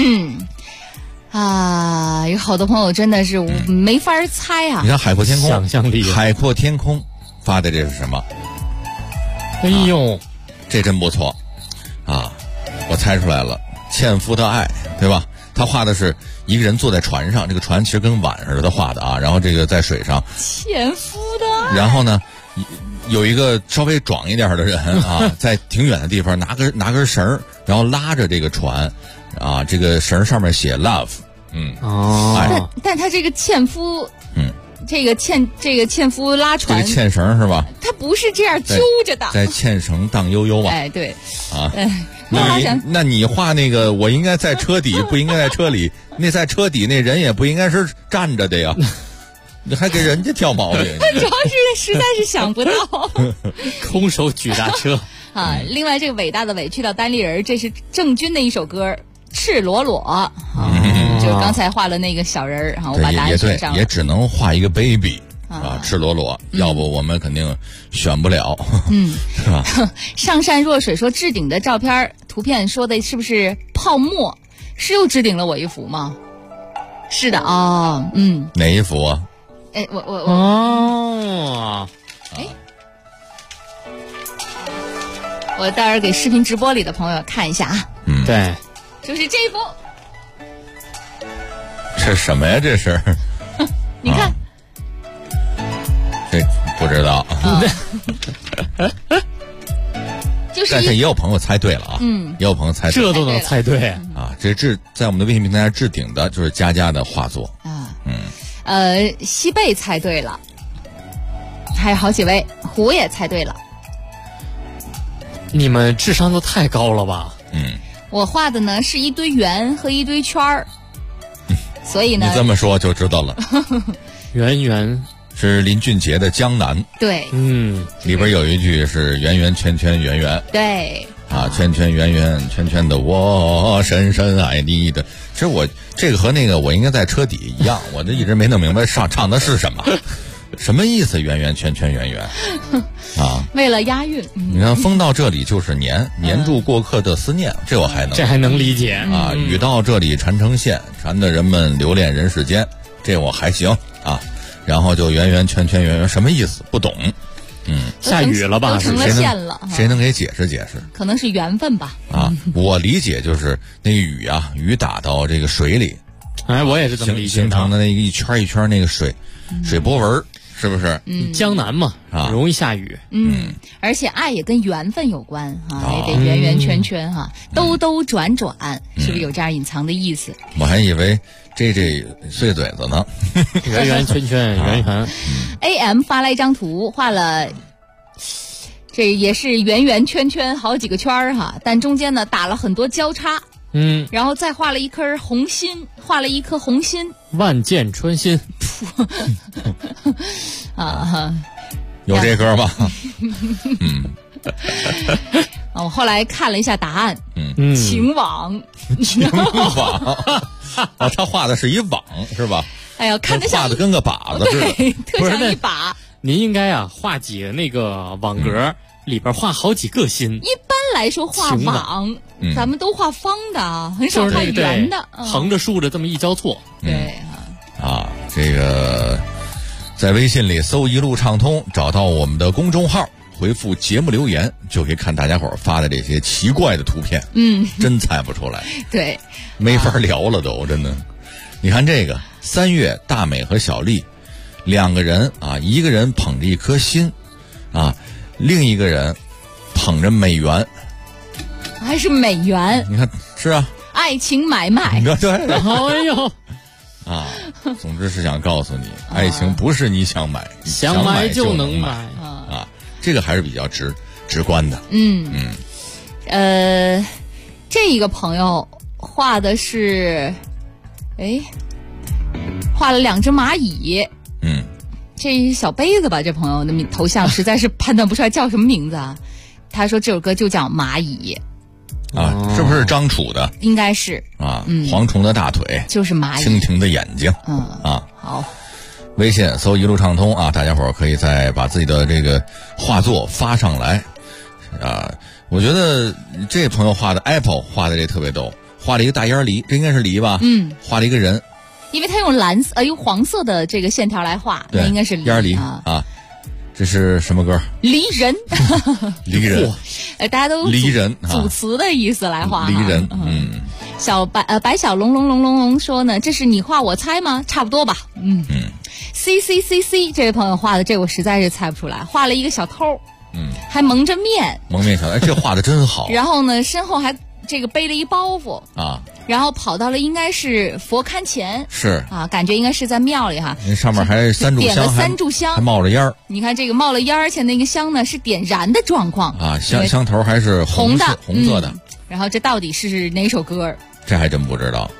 有好多朋友真的是没法猜啊！ 你看海阔天空， 想象力， 海阔天空发的这是什么？ 哎呦， 这真不错啊！我猜出来了，纤夫的爱，对吧？他画的是一个人坐在船上，这个船其实跟碗似的画的啊，然后这个在水上， 纤夫的爱。 然后呢，有一个稍微壮一点的人啊，在挺远的地方拿根绳，然后拉着这个船。啊，这个绳上面写 love， 但他这个纤夫，这个纤夫拉船， 这个纤绳是吧？ 他不是这样揪着的， 在纤绳荡悠悠啊。 哎，对， 啊，那你画那个，我应该在车底，不应该在车里。那在车底那人也不应该是站着的呀，你还给人家挑毛病。 主要是实在是想不到， 空手举大车啊！另外，这个伟大的伟去掉单立人，这是郑钧的一首歌。赤裸裸就刚才画了那个小人儿，然后我把答案选上了。 也只能画一个 baby 啊，赤裸裸，要不我们肯定选不了，是吧？ 上善若水说置顶的照片图片说的是不是泡沫？是又置顶了我一幅吗？是的哦， 哪一幅啊？ 哎，我我待会儿给视频直播里的朋友看一下啊。 对， 就是这幅。 这什么呀？这是？ 你看。 这不知道。 就是但是也有朋友猜对了啊。也有朋友猜对了， 这都能猜对啊！这在我们的微信平台上置顶的就是佳佳的画作啊。西贝猜对了，还有好几位，胡也猜对了。 你们智商都太高了吧？ 我画的呢是一堆圆和一堆圈儿，所以呢， 你这么说就知道了。 圆圆是林俊杰的《江南》。 对， 里边有一句是圆圆圈圈圆圆。 对。 啊，圈圈圆圆圈圈的我深深爱你的。其实我这个和那个我应该在车底一样，我这一直没弄明白唱的是什么，什么意思？圆圆圈圈圆圆啊， 为了押韵。 你看风到这里就是黏住过客的思念，这我还能理解啊。雨到这里缠成线，缠得人们留恋人世间，这我还行啊。然后就圆圆圈圈圆圆什么意思？不懂。 下雨了吧？ 成了线了， 谁能给解释解释？ 可能是缘分吧。 啊，我理解就是那雨啊，雨打到这个水里， 哎，我也是这么理解的， 形成的那一圈一圈那个水波纹，是不是？ 江南嘛，容易下雨。 而且爱也跟缘分有关哈，也得圆圆圈圈哈，兜兜转转，是不是有这样隐藏的意思？ 我还以为这碎嘴子呢， 圆圆圈圈圆圆。 AM 发来一张图，画了，这也是圆圆圈圈好几个圈儿哈，但中间呢打了很多交叉，然后再画了一颗红心，万箭穿心啊， 有这歌吗？ 我后来看了一下答案，情网啊，他画的是一网是吧？ 哎呀，看着像画的跟个靶子似的， 对，特像一把。 您应该啊画几个那个网格，里边画好几个心。 一般来说画网，咱们都画方的，很少画圆的， 横着竖着这么一交错。 对啊，这个在微信里搜一路畅通，找到我们的公众号，回复节目留言，就可以看大家伙发的这些奇怪的图片。真猜不出来。 对， 没法聊了都，真的。你看这个3月大美和小丽两个人啊，一个人捧着一颗心啊，另一个人捧着美元， 还是美元。 你看是啊， 爱情买卖。 对， 哎呦啊，总之是想告诉你，爱情不是你想买， 想买就能买啊，这个还是比较直观的。 这个朋友画的是。画了2只蚂蚁。这小杯子吧，这朋友的头像实在是判断不出来叫什么名字啊。他说这首歌就叫《蚂蚁》 啊，是不是张楚的？ 应该是啊。蝗虫的大腿就是蚂蚁， 蜻蜓的眼睛。 好。 微信搜一路畅通啊，大家伙可以再把自己的这个画作发上来啊。我觉得这朋友画的 Apple 画的这特别逗。画了一个大烟梨，这应该是梨吧？画了一个人， 因为他用用黄色的这个线条来画，那应该是梨烟梨啊。这是什么歌？ 离人， 离人， 大家都离人组词的意思来画。 离人， 小白小龙说呢，这是你画我猜吗？差不多吧。CCCC 这位朋友画的这我实在是猜不出来，画了一个小偷，还蒙着面， 小偷，这画的真好。 然后呢，身后还。这个背了一包袱啊， 然后跑到了应该是佛龛前， 是啊，感觉应该是在庙里哈。 那上面还3炷香， 点了3炷香， 还冒着烟儿。 你看这个冒了烟，而且那个香呢是点燃的状况啊，香头还是红色的。 然后这到底是哪首歌？ 这还真不知道。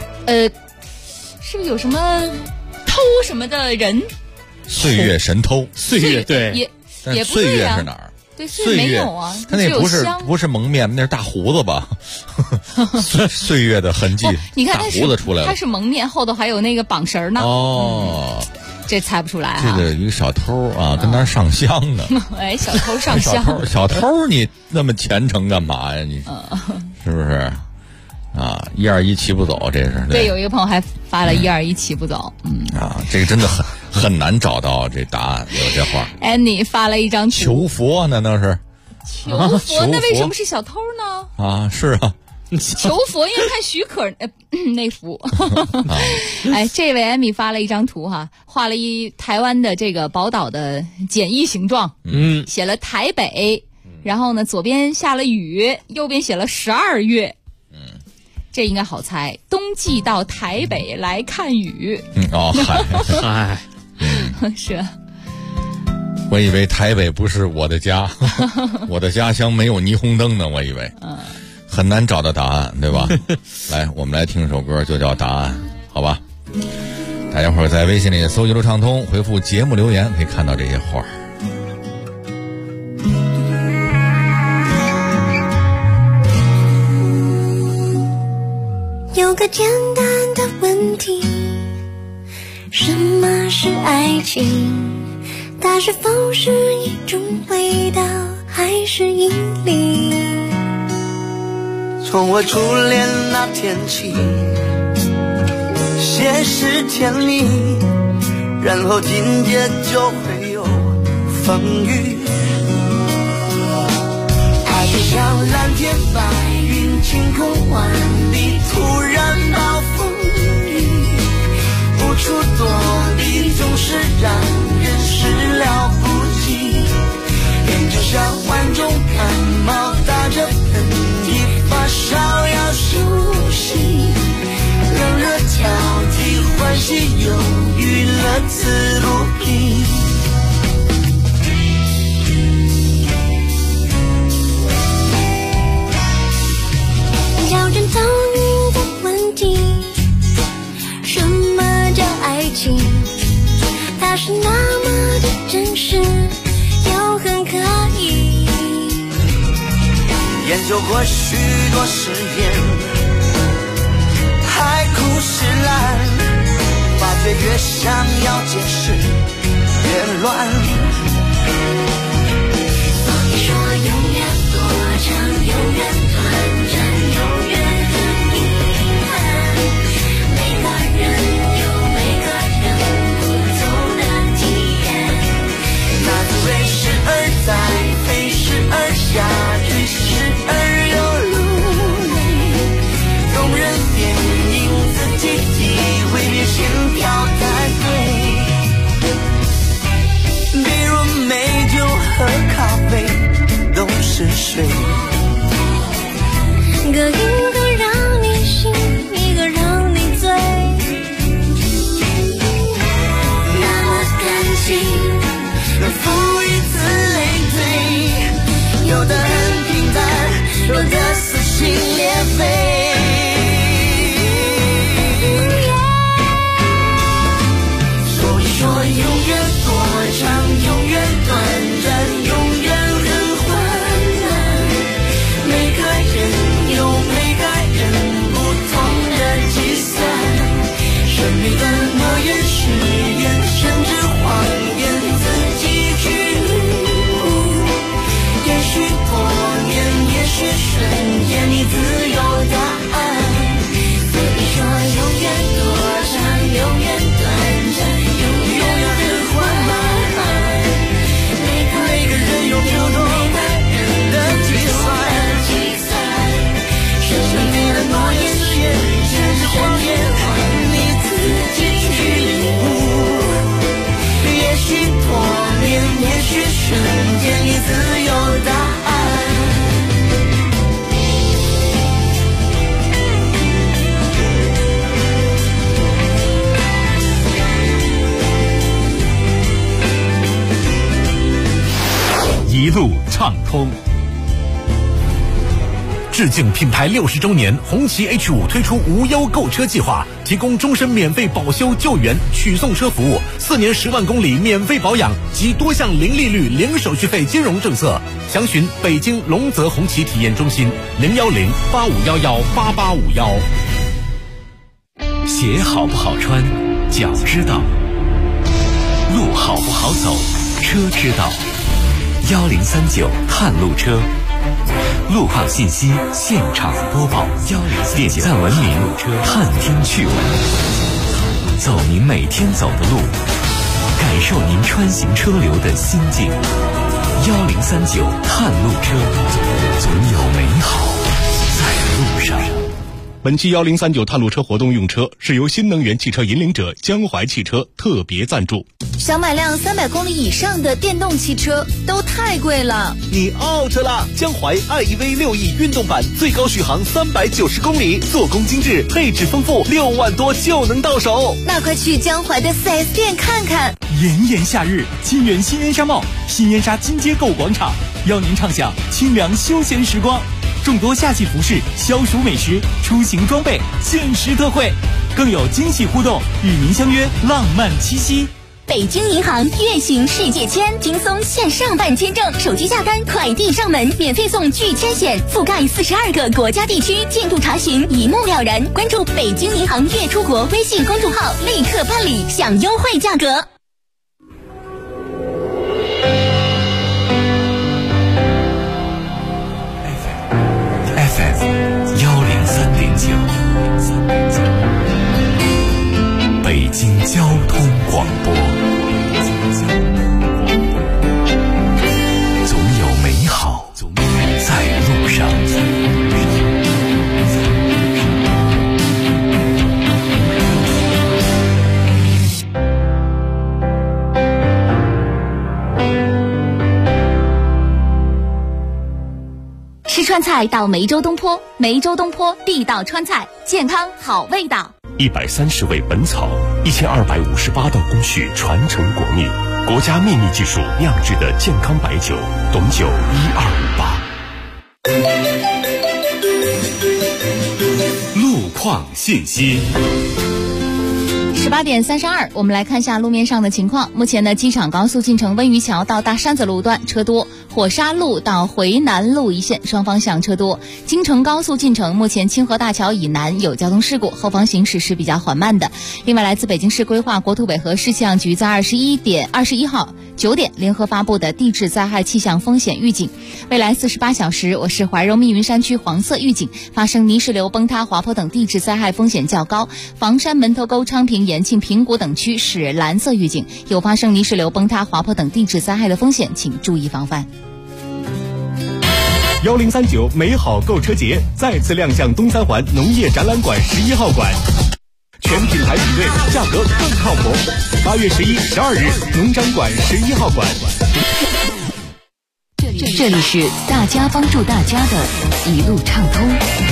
是不是有什么偷什么的人？ 岁月神偷， 岁月对， 也不对岁月是哪儿？ 对，岁月没有啊， 他那不是蒙面，那是大胡子吧？岁月的痕迹， 你看大胡子出来了， 他是蒙面，后头还有那个绑绳呢。这猜不出来这个一个小偷啊，跟那儿上香呢。 哎，小偷上香， 小偷，你那么虔诚干嘛呀？你是不是？啊，1、2、1齐不走，这是对。有一个朋友还发了1、2、1齐不走， 这个真的很难找到这答案，有这话。 Annie 发了一张图， 求佛呢，那是求佛，那为什么是小偷呢？ 啊，是啊。 求佛应该看许可那幅。哎，这位艾米发了一张图哈，画了一台湾的这个宝岛的简易形状，写了台北，然后呢左边下了雨，右边写了12月。这应该好猜，冬季到台北来看雨。 嗨， 是。 我以为台北不是我的家，我的家乡没有霓虹灯呢，我以为。很难找到答案，对吧？来，我们来听首歌，就叫《答案》，好吧？大家伙儿在微信里搜一路畅通，回复节目留言，可以看到这些画。 有个简单的问题，什么是爱情？它是否是一种味道，还是引力？ 从我初恋那天起，先是甜蜜，然后紧接就会有风雨。爱就像蓝天白云，晴空万里，突然暴风雨，无处躲避，总是让人始料不及。人就像患重感冒，打着喷嚏，发烧要休息，冷热交替，欢喜忧郁，乐此不疲。 挑战遭遇的问题，什么叫爱情？它是那么的真实，又很可疑。 研究过许多实验，海枯石烂，发觉越想要解释越乱。 所以说永远多长，永远短暂，永远很遗憾。每个人有每个人不同的体验， 那自为时而在，非时而下，于是而有流泪。动人电影自己体会，别心跳太对。比如美酒和咖啡都是水， 各一个让你醒，一个让你醉。 那么感情能负一次累赘，有的很平淡，有的撕心裂肺。所以说永远多长，永远短暂，永远很缓慢。每个人有每个人不同的计算，神秘的诺言誓言，甚至谎言，自己去领悟。也许多年，也许瞬间，你自有答案。所以说永远多长，永远短暂，永远很缓慢。每个人有不同的计算，神秘的诺言誓言，甚至谎言，你自己去领悟。也许多年，也许瞬间，你自有答案。 一路畅通。致敬品牌60周年，红旗 H5 推出无忧购车计划，提供终身免费保修救援、取送车服务，4年10万公里免费保养及多项零利率、零手续费金融政策。详询北京龙泽红旗体验中心010-8511-8851。 鞋好不好穿，脚知道；路好不好走，车知道。1039探路车，路况信息现场播报，点赞文明，探听趣闻，走您每天走的路，感受您穿行车流的心境。 1039探路车，总有美好在路上。 本期1039探路车活动用车是由新能源汽车引领者江淮汽车特别赞助。 想买辆300公里以上的电动汽车都太贵了， 你 out 了！江淮 iEV 6E 运动版最高续航390公里，做工精致，配置丰富，6万多就能到手。 那快去江淮的 4S 店看看。 炎炎夏日，沁园新烟沙帽、新烟沙金街购物广场邀您畅享清凉休闲时光。众多夏季服饰、消暑美食、出行装备限时特惠，更有惊喜互动，与您相约浪漫七夕。 北京银行月行世界签，轻松线上办签证，手机下单，快递上门，免费送拒签险，覆盖42个国家地区，进度查询一目了然。关注北京银行月出国微信公众号，立刻办理，享优惠价格。 北京交通广播，总有美好在路上。 吃川菜到梅州东坡，梅州东坡地道川菜，健康好味道。 130味本草，1258道工序传承国秘，国家秘密技术酿制的健康白酒，董酒1258。 路况信息。 18点32，我们来看一下路面上的情况。目前呢，机场高速进城温榆桥到大山子路段车多，火沙路到回南路一线双方向车多。京城高速进城，目前清河大桥以南有交通事故，后方行驶是比较缓慢的。另外，来自北京市规划国土委和市气象局在21号9点联合发布的地质灾害气象风险预警，未来48小时，我市怀柔密云山区黄色预警，发生泥石流、崩塌、滑坡等地质灾害风险较高；房山、门头沟、昌平、延庆、平谷等区是蓝色预警，有发生泥石流、崩塌、滑坡等地质灾害的风险，请注意防范。 1039美好购车节再次亮相东三环农业展览馆11号馆，全品牌比对，价格更靠谱。8月11、12日，农展馆11号馆。 这里是大家帮助大家的一路畅通。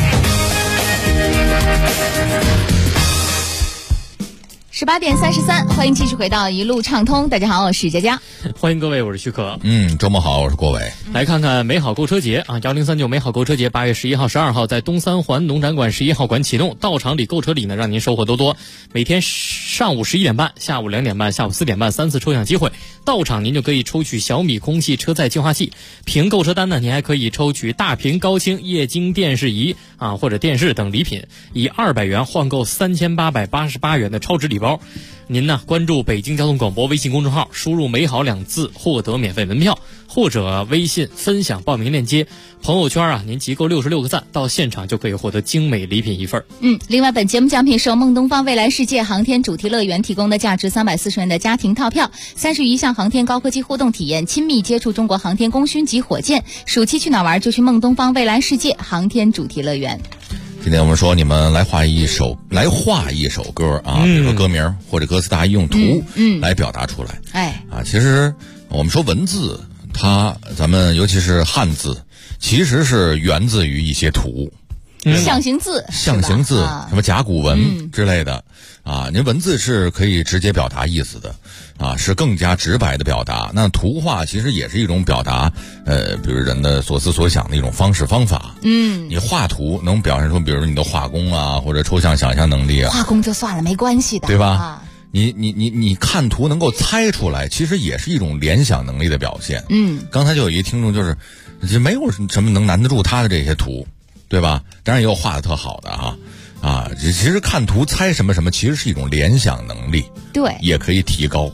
18点33，欢迎继续回到一路畅通。大家好，我是佳佳。 欢迎各位，我是徐可。 周末好，我是郭伟。 来看看美好购车节啊，1039美好购车节8月11号、12号在东三环农展馆11号馆启动，到场礼、购车礼呢，让您收获多多。每天上午11点半、下午2点半、下午4点半3次抽奖机会，到场您就可以抽取小米空气车载净化器，凭购车单呢，您还可以抽取大屏高清液晶电视仪啊或者电视等礼品，以200元换购3888元的超值礼包。您呢关注北京交通广播微信公众号，输入美好2字获得免费门票，或者微信分享报名链接，朋友圈啊您集够66个赞，到现场就可以获得精美礼品一份。 另外本节目奖品是由梦东方未来世界航天主题乐园提供的价值340元的家庭套票，31项航天高科技互动体验，亲密接触中国航天功勋级火箭。暑期去哪玩就去梦东方未来世界航天主题乐园。 今天我们说你们来画一首歌啊，比如说歌名或者歌词大意，用图来表达出来。其实我们说文字，咱们尤其是汉字，其实是源自于一些图。 象形字， 什么甲骨文之类的您文字是可以直接表达意思的是更加直白的表达。那图画其实也是一种表达比如人的所思所想的一种方式方法。你画图能表现出比如你的画工或者抽象想象能力画工就算了，没关系的， 对吧？你看图能够猜出来，其实也是一种联想能力的表现。刚才就有一听众就是没有什么能难得住他的这些图，对吧？当然也有画的特好的其实看图猜什么什么，其实是一种联想能力， 对， 也可以提高。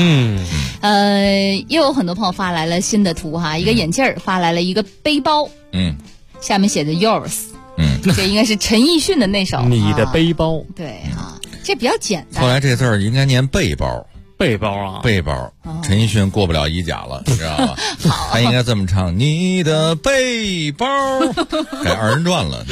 又有很多朋友发来了新的图一个眼镜发来了一个背包，下面写的 yours，这应该是陈奕迅的那首你的背包， 对这比较简单。 后来这字儿应该念背包， 背包啊， 背包。陈奕迅过不了衣甲了，你知道吧？他应该这么唱：你的背包，改二人转了。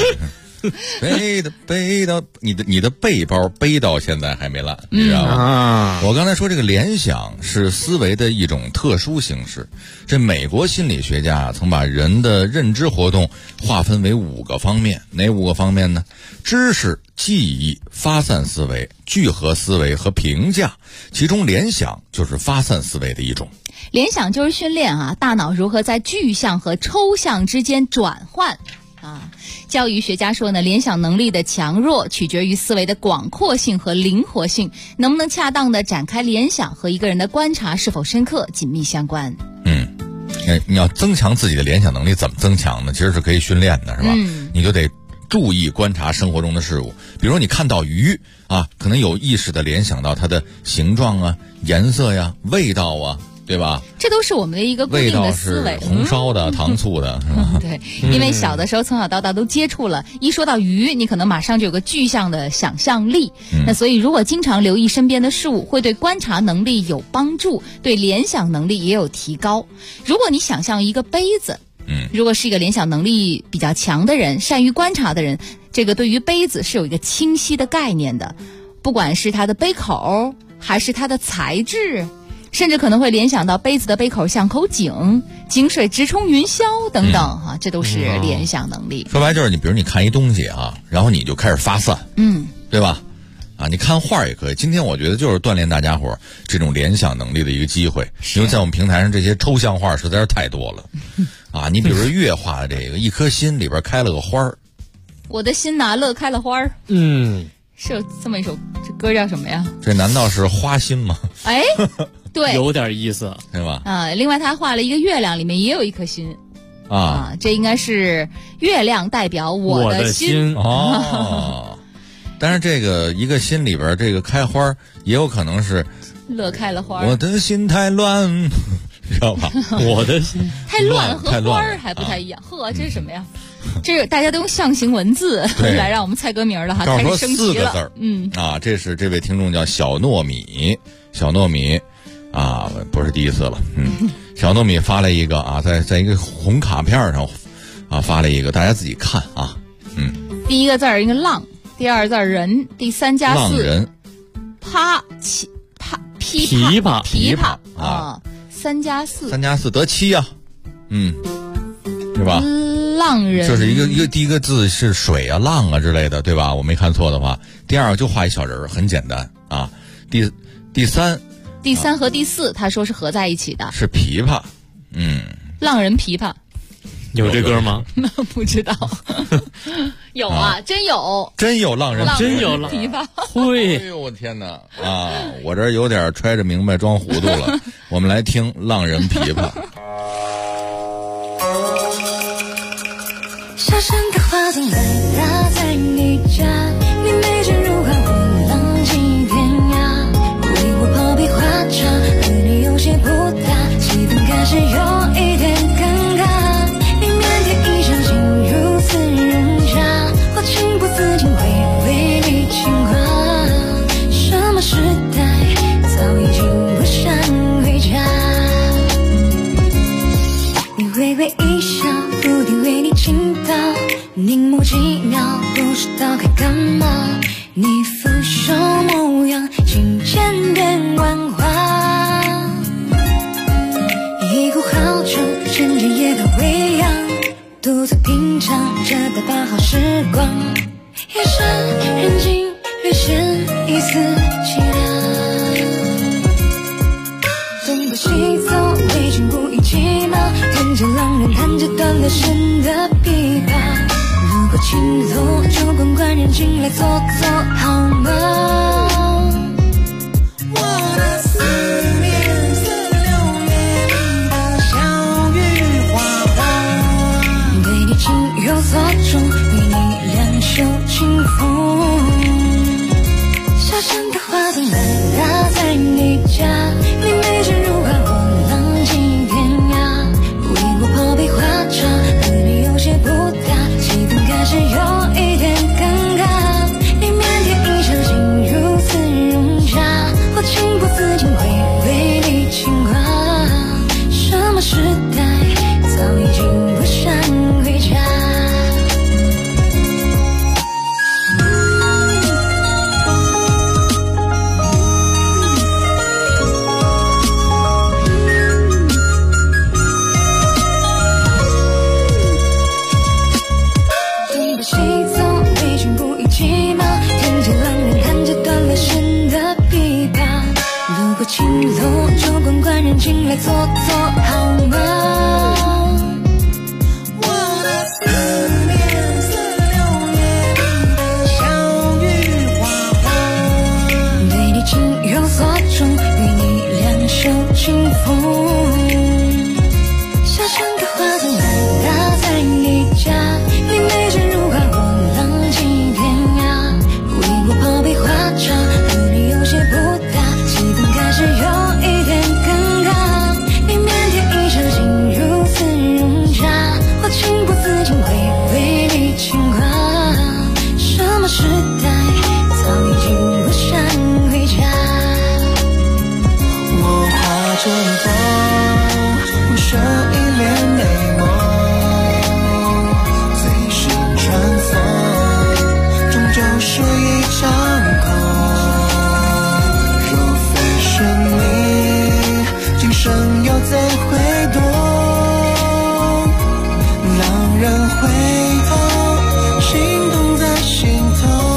背到你的背包背到现在还没烂，你知道吗？我刚才说这个联想是思维的一种特殊形式。这美国心理学家曾把人的认知活动划分为5个方面，哪5个方面呢？知识、记忆、发散思维、聚合思维和评价，其中联想就是发散思维的一种。 联想就是训练大脑如何在具象和抽象之间转换。教育学家说呢，联想能力的强弱取决于思维的广阔性和灵活性，能不能恰当的展开联想和一个人的观察是否深刻紧密相关。 你要增强自己的联想能力，怎么增强呢？其实是可以训练的，是吧？你就得注意观察生活中的事物，比如你看到鱼可能有意识的联想到它的形状颜色呀、味道对吧？ 这都是我们的一个固定的思维。 红烧的、糖醋的，是吧？ 对，因为小的时候从小到大都接触了，一说到鱼，你可能马上就有个具象的想象力。那所以如果经常留意身边的事物，会对观察能力有帮助，对联想能力也有提高。如果你想象一个杯子，如果是一个联想能力比较强的人，善于观察的人，这个对于杯子是有一个清晰的概念的，不管是它的杯口还是它的材质，甚至可能会联想到杯子的杯口像口井，井水直冲云霄等等这都是联想能力。 说白就是你比如你看一东西然后你就开始发散，对吧？你看画也可以。今天我觉得就是锻炼大家伙这种联想能力的一个机会，因为在我们平台上这些抽象画实在是太多了你比如说月画的这个一颗心里边开了个花儿， 我的心乐开了花儿，是有这么一首，这歌叫什么呀？ 这难道是花心吗？ 对， 有点意思， 对吧？ 另外他画了一个月亮，里面也有一颗心这应该是月亮代表我的心但是这个一个心里边这个开花也有可能是乐开了花， 我的心太乱，知道吧？ 我的心太乱和花儿还不太一样。这是什么呀？这是大家都用象形文字来让我们猜歌名了开始升级了。 4个字这是这位听众叫小糯米不是第一次了。小糯米发了一个在一个红卡片上发了一个，大家自己看第一个字一个浪，第二字人，第3加4 浪人， 琵琶3加4 得7是吧？ 浪人就是一个第一个字是水浪之类的，对吧？我没看错的话。第2个就画一小人，很简单第3 和第4他说是合在一起的， 是琵琶。 浪人琵琶有这歌吗？ 不知道。有真有浪人， 真有浪琵琶。 哎呦我天哪我这有点揣着明白装糊涂了。我们来听浪人琵琶。 小山的花丛来打在你家，你美人如花，我浪迹天涯。为我泡杯花茶，和你有些不搭，气氛开始有一点尴尬。你腼腆一身心如此人渣，我情不自禁会为你轻狂。什么时代早已经不想回家。你微微一笑，不停为你倾倒，凝目几秒，不知道该干嘛。你腐朽模样，渐渐变万花。一壶好酒，趁着夜的微扬，独自品尝着大把好时光。夜深人静，略显一丝凄凉。东奔西走，未经不一骑马，看着浪人弹着断了弦的琵琶。如果情落，就管管人进来坐坐好吗？我的思念似流年的小雨哗哗，对你情有所钟，为你两袖清风。小山的花丛来打在你家，你美人如花，我浪迹天涯。为我泡杯花茶，和你有些不搭，气氛开始有一点尴尬。你腼腆一身心如此人渣，我情不自禁会清风，小城的花灯来打在你家，你美人如花，我浪迹天涯。为我泡杯花茶，和你有些不搭，气氛开始有一点尴尬。你腼腆一场竟如此融洽，我情不自禁会为你牵挂。什么时代早已经不想回家。 我化着风，回首一帘美梦，随心穿梭，终究是一场空。若非生命，今生又怎会懂？让人回头，心动在心头。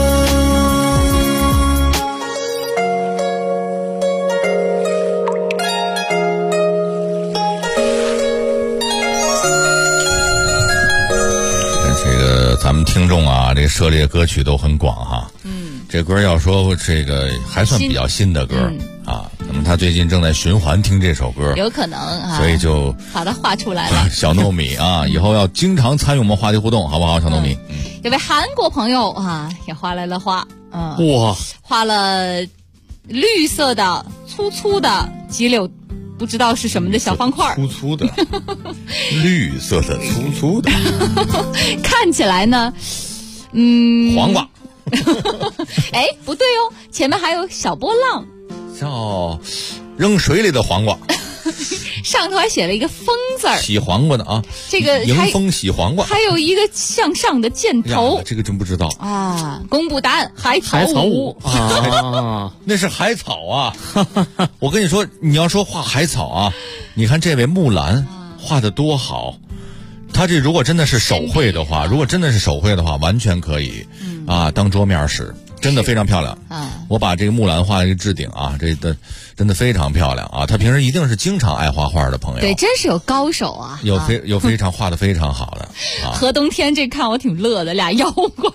咱们听众啊，这涉猎歌曲都很广哈。这歌要说这个还算比较新的歌啊，可能他最近正在循环听这首歌， 有可能啊， 所以就把它画出来了。 小糯米啊，以后要经常参与我们话题互动，好不好？小糯米。 有位韩国朋友啊，也画来了画， 哇， 画了绿色的粗粗的几绺。不知道是什么的小方块， 粗粗的，绿色的粗粗的， 看起来呢， 黄瓜。 哎，不对哦，前面还有小波浪， 叫扔水里的黄瓜。 上头还写了一个风字儿， 洗黄瓜的啊， 这个迎风洗黄瓜， 还有一个向上的箭头， 这个真不知道啊。公布答案，海草舞啊，那是海草啊。我跟你说，你要说画海草啊，你看这位木兰画的多好。他这如果真的是手绘的话，完全可以啊当桌面使。真的非常漂亮我把这个木兰画一个置顶啊，这的真的非常漂亮啊！他平时一定是经常爱画画的朋友， 对，真是有高手啊， 有非常画的非常好的啊。 何冬天这看我挺乐的，俩妖怪，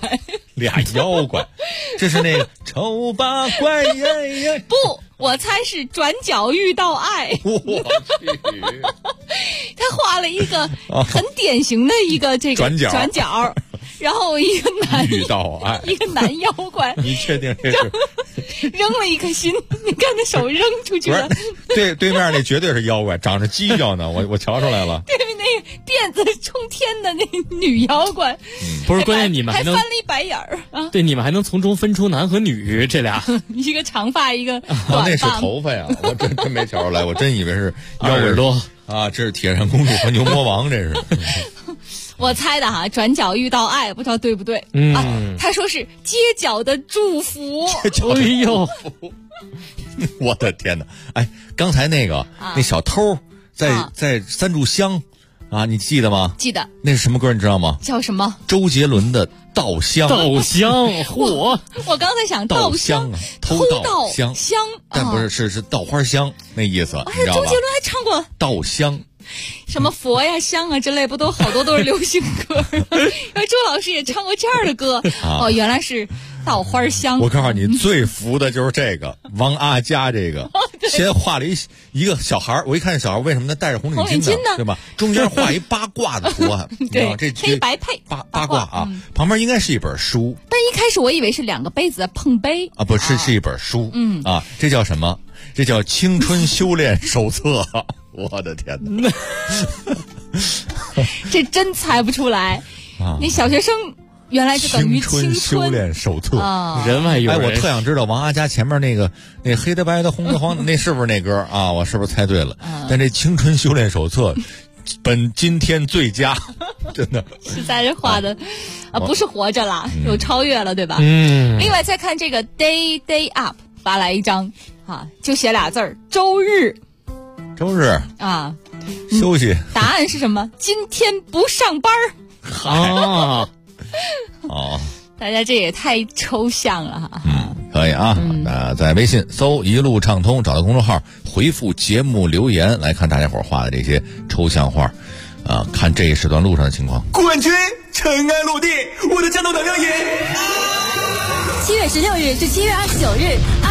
这是那个丑八怪耶不，我猜是转角遇到爱。 我去， 他画了一个很典型的一个这个转角。然后一个男遇到爱， 一个男妖怪， 你确定这是扔了一颗心？你看他手扔出去了。 对面那绝对是妖怪，长着犄角呢，我瞧出来了。 对面那个辫子冲天的那女妖怪， 不是关键，你们还翻了一白眼儿啊！ 对，你们还能从中分出男和女这俩， 一个长发，一个短发。 那是头发呀，我真没瞧出来，我真以为是妖耳朵啊！这是铁扇公主和牛魔王，这是。 我猜的哈，转角遇到爱，不知道对不对？啊，他说是街角的祝福。 哎呦， 我的天哪！哎，刚才那个那小偷在三炷香啊，你记得吗？ 记得。 那是什么歌你知道吗？ 叫什么？ 周杰伦的《稻香》。 我刚才想稻香啊，偷稻香，但不是是稻花香那意思，你知道吧？ 周杰伦还唱过稻香。 什么佛呀香啊之类，不都好多都是流行歌。然后周老师也唱过这样的歌哦，原来是稻花香。 我告诉你，最服的就是这个王阿佳，这个先画了一个小孩，我一看小孩为什么他戴着红领巾呢？对吧？中间画一八卦的图案， 对， 这黑白配八卦啊，旁边应该是一本书。 但一开始我以为是两个杯子在碰杯啊，不是，是一本书。啊，这叫什么？这叫青春修炼手册。我的天哪！ 这真猜不出来。你小学生原来就等于青春修炼手册， 人外有人。 哎，我特想知道王阿佳前面那黑的白的红的黄的，那是不是那歌啊？我是不是猜对了？但这青春修炼手册，本今天最佳，真的实在是画的不是活着了，有超越了，对吧？另外再看这个 day up 发来一张啊，就写俩字儿周日。 周日啊， 休息。 答案是什么？今天不上班啊！ 大家这也太抽象了哈。 可以啊。在微信搜一路畅通，找到公众号，回复节目留言来看大家伙画的这些抽象画啊，看这一时段路上的情况。 冠军尘埃落地，我的战斗能量也。 7月16日至7月29日，阿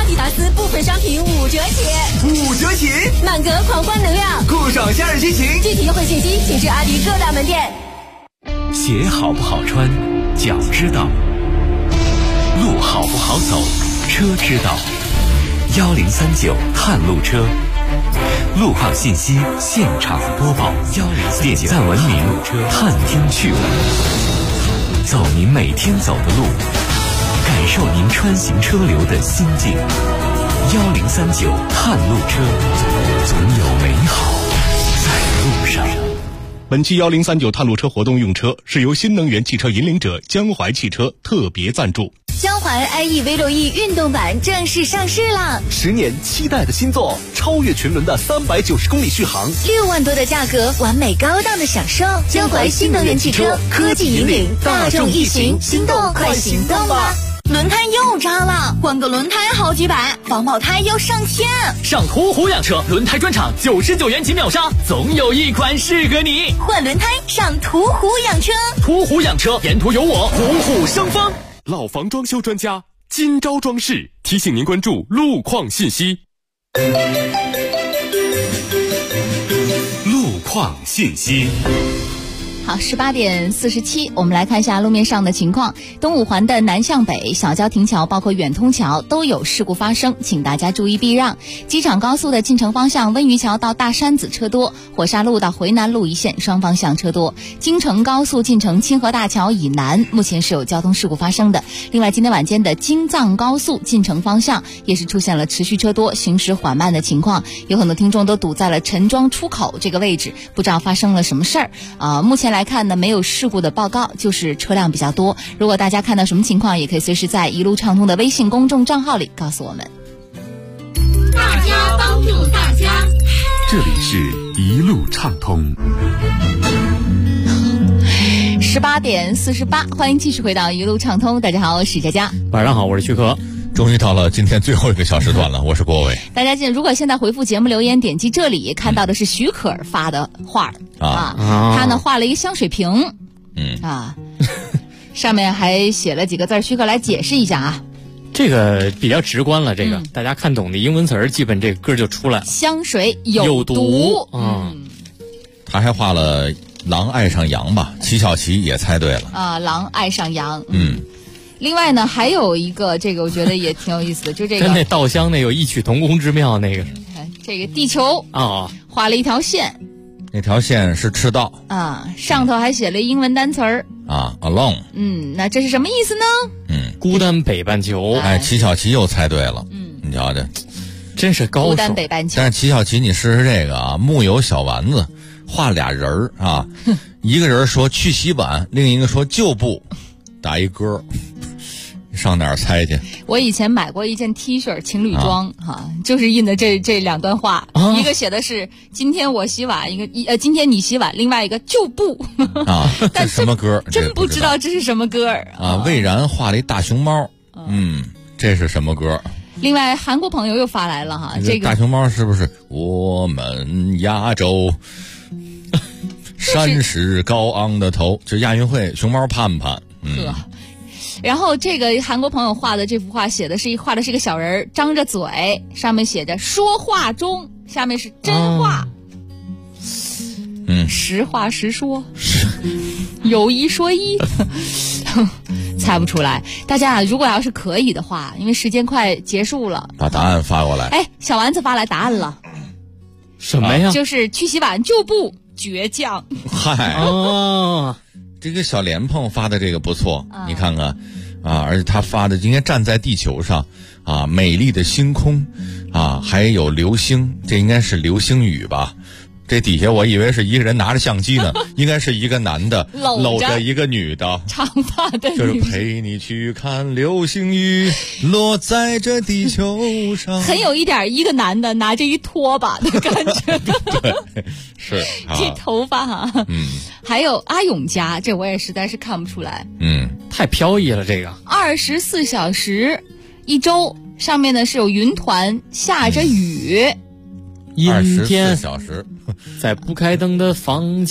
迪达斯部分商品5折起 ，5折起！ 满格狂欢能量， 酷爽夏日心情。 具体优惠信息请至阿迪各大门店。 鞋好不好穿，脚知道；路好不好走，车知道。1039探路车，路况信息现场播报。点赞文明，探听趣闻，走您每天走的路，感受您穿行车流的心境。1039探路车，总有美好在路上。 本期1039探路车活动用车是由新能源汽车引领者江淮汽车特别赞助。 江淮 IE V6E 运动版正式上市了 ，10年期待的新作，超越群伦的390公里续航 ，6万多的价格，完美高档的享受。江淮新能源汽车科技引领大众一行，心动快行动吧！轮胎又扎了，换个轮胎好几百，防爆胎要上千。 上途虎养车轮胎专场，99元起秒杀，总有一款适合你。 换轮胎上途虎养车， 途虎养车，沿途有我，虎虎生风。 老房装修专家金招装饰提醒您关注路况信息。 路况信息。 好，18点47，我们来看一下路面上的情况。东五环的南向北小交亭桥包括远通桥都有事故发生，请大家注意避让。机场高速的进城方向温榆桥到大山子车多，火沙路到回南路一线双方向车多。京承高速进城清河大桥以南目前是有交通事故发生的。另外今天晚间的京藏高速进城方向也是出现了持续车多行驶缓慢的情况，有很多听众都堵在了陈庄出口这个位置，不知道发生了什么事儿目前来看呢，没有事故的报告，就是车辆比较多。如果大家看到什么情况，也可以随时在一路畅通的微信公众账号里告诉我们。 大家帮助大家， 这里是一路畅通。 18点48，欢迎继续回到一路畅通。大家好，我是佳佳。 晚上好，我是徐可。 终于到了今天最后一个小时段了，我是郭伟。 大家如果现在回复节目留言，点击这里看到的是徐可发的画他呢画了一个香水瓶，上面还写了几个字，徐可来解释一下啊。 这个比较直观了，这个、大家看懂的英文词儿，基本这个歌就出来了。 香水有毒。 他还画了狼爱上羊吧，齐小琪也猜对了狼爱上羊。另外呢，还有一个这个我觉得也挺有意思的，就这个跟那稻香那有异曲同工之妙。那个这个地球画了一条线， 那条线是赤道上头还写了英文单词儿 alone。 那这是什么意思呢？ 孤单北半球。 齐小琪又猜对了。你瞧这真是高手。 孤单北半球。 但是齐小琪你试试这个木有小丸子画俩人儿一个人说去洗碗，另一个说就不，打一歌。上哪儿猜去？ 我以前买过一件 T 恤情侣装就是印的这两段话，一个写的是今天我洗碗，今天你洗碗，另外一个就不这什么歌？ 真不知道这是什么歌魏然画了一大熊猫，这是什么歌？ 另外韩国朋友又发来了这个大熊猫是不是我们亚洲山势高昂的头？就亚运会熊猫盼盼。 然后这个韩国朋友画的这幅画画的是一个小人张着嘴，上面写着说话中，下面是真话。实话实说，有一说一。猜不出来。大家如果要是可以的话，因为时间快结束了， 把答案发过来。 小丸子发来答案了。 什么呀？ 就是去洗碗就不倔强。 嗨这个小莲蓬发的这个不错，你看看而且他发的应该站在地球上美丽的星空还有流星，这应该是流星雨吧。这底下我以为是一个人拿着相机呢，应该是一个男的搂着一个女的， 长发的女的， 就是陪你去看流星雨落在这地球上， 很有一点一个男的拿着一拖把的感觉。 对，是这头发还有阿永家，这我也实在是看不出来， 太飘逸了。这个 24小时一周，上面呢是有云团，下着雨。 阴天 24小时， 在不开灯的房间，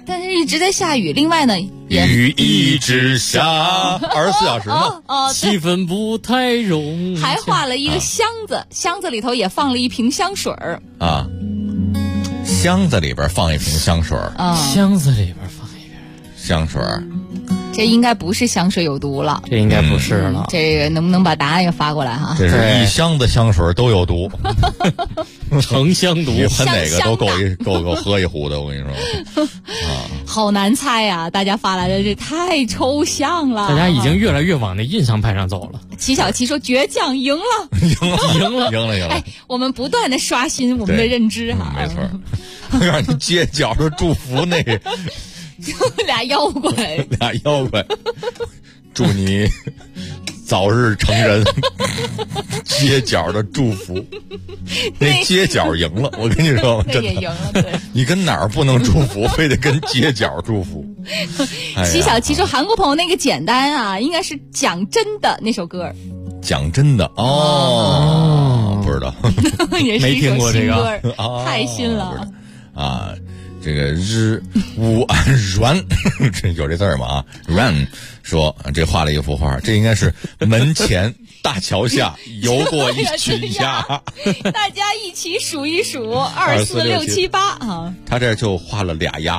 但是一直在下雨。另外呢， 雨一直下，24小时嘛， 气氛不太融。 还画了一个箱子，箱子里头也放了一瓶香水儿啊，箱子里边放一瓶香水儿， 箱子里边放一瓶香水儿。 这应该不是香水有毒了， 这应该不是了。 这个能不能把答案也发过来哈？ 这是一箱子香水都有毒， 成香毒， 你喷哪个都够喝一壶的，我跟你说。 好难猜啊！大家发来的这太抽象了， 大家已经越来越往那印象派上走了。 齐小琪说倔强赢了， 赢了。 哎，我们不断的刷新我们的认知哈。 没错，我让你街角的祝福那个。 俩妖怪， 祝你早日成人。街角的祝福，那街角赢了，我跟你说，真的也赢了。对， 你跟哪儿不能祝福，非得跟街角祝福。 齐小琪说，韩国朋友那个简单啊，应该是讲真的那首歌。 讲真的哦，不知道， 没听过这个， 太新了啊。这个日乌安软，这有这字儿吗？啊，软说这画了一幅画，这应该是门前大桥下游过一群鸭， 大家一起数一数，2、4、6、7、8啊。 他这就画了俩鸭，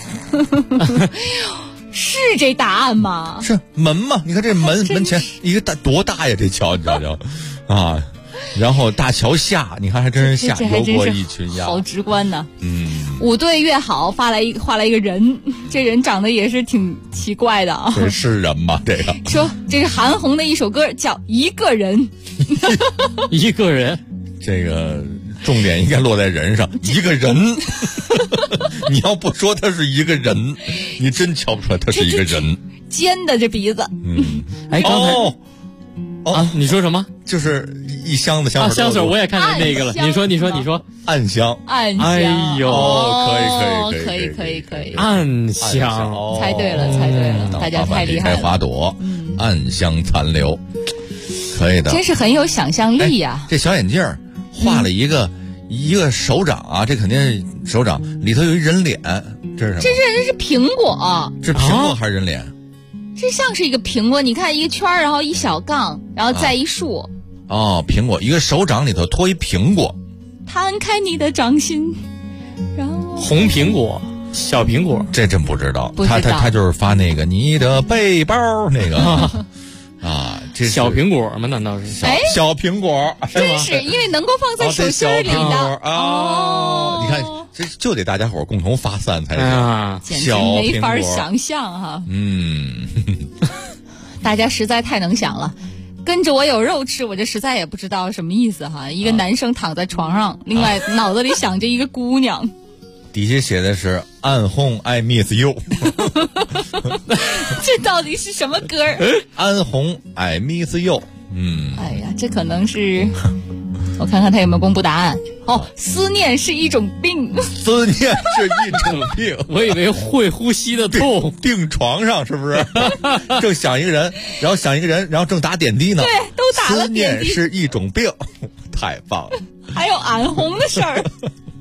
是这答案吗？ 是门嘛？你看这门前一个多大呀？这桥你瞧瞧啊。然后大桥下，你看还真是下游过一群鸭， 好直观呢。五对越好画来一个人，这人长得也是挺奇怪的啊。 这是人吗？这个说这是韩红的一首歌，叫《一个人》。 一个人， 这个重点应该落在人上。一个人，你要不说他是一个人，你真瞧不出来他是一个人。 尖的这鼻子。 哎，刚才啊，你说什么？ 就是一箱子香水。 香水我也看见那个了。你说，暗香。 暗香。 哎呦， 可以。 暗香， 猜对了，大家太厉害了。 开花朵，暗香残留，可以的。 真是很有想象力呀。 这小眼镜画了一个手掌啊，这肯定是手掌里头有一人脸，这是什么？ 这是苹果。 是苹果还是人脸？ 这像是一个苹果，你看一个圈，然后一小杠，然后再一竖。 苹果，一个手掌里头托一苹果。 摊开你的掌心，然后红苹果，小苹果， 这真不知道。他就是发那个你的背包那个啊，这小苹果吗？难道是小苹果？ 真是因为能够放在手心里的哦。你看，这就得大家伙共同发散才行。 简直没法想象哈。大家实在太能想了。跟着我有肉吃，我就实在也不知道什么意思哈。一个男生躺在床上，另外脑子里想着一个姑娘。 底下写的是安红 I miss you。 这到底是什么歌？ 安红 I miss you。 哎呀，这可能是。我看看他有没有公布答案。思念是一种病。 思念是一种病。 我以为会呼吸的痛。 病床上是不是？正想一个人，然后正打点滴呢。 对，都打了点滴。 思念是一种病，太棒了。 还有俺红的事儿。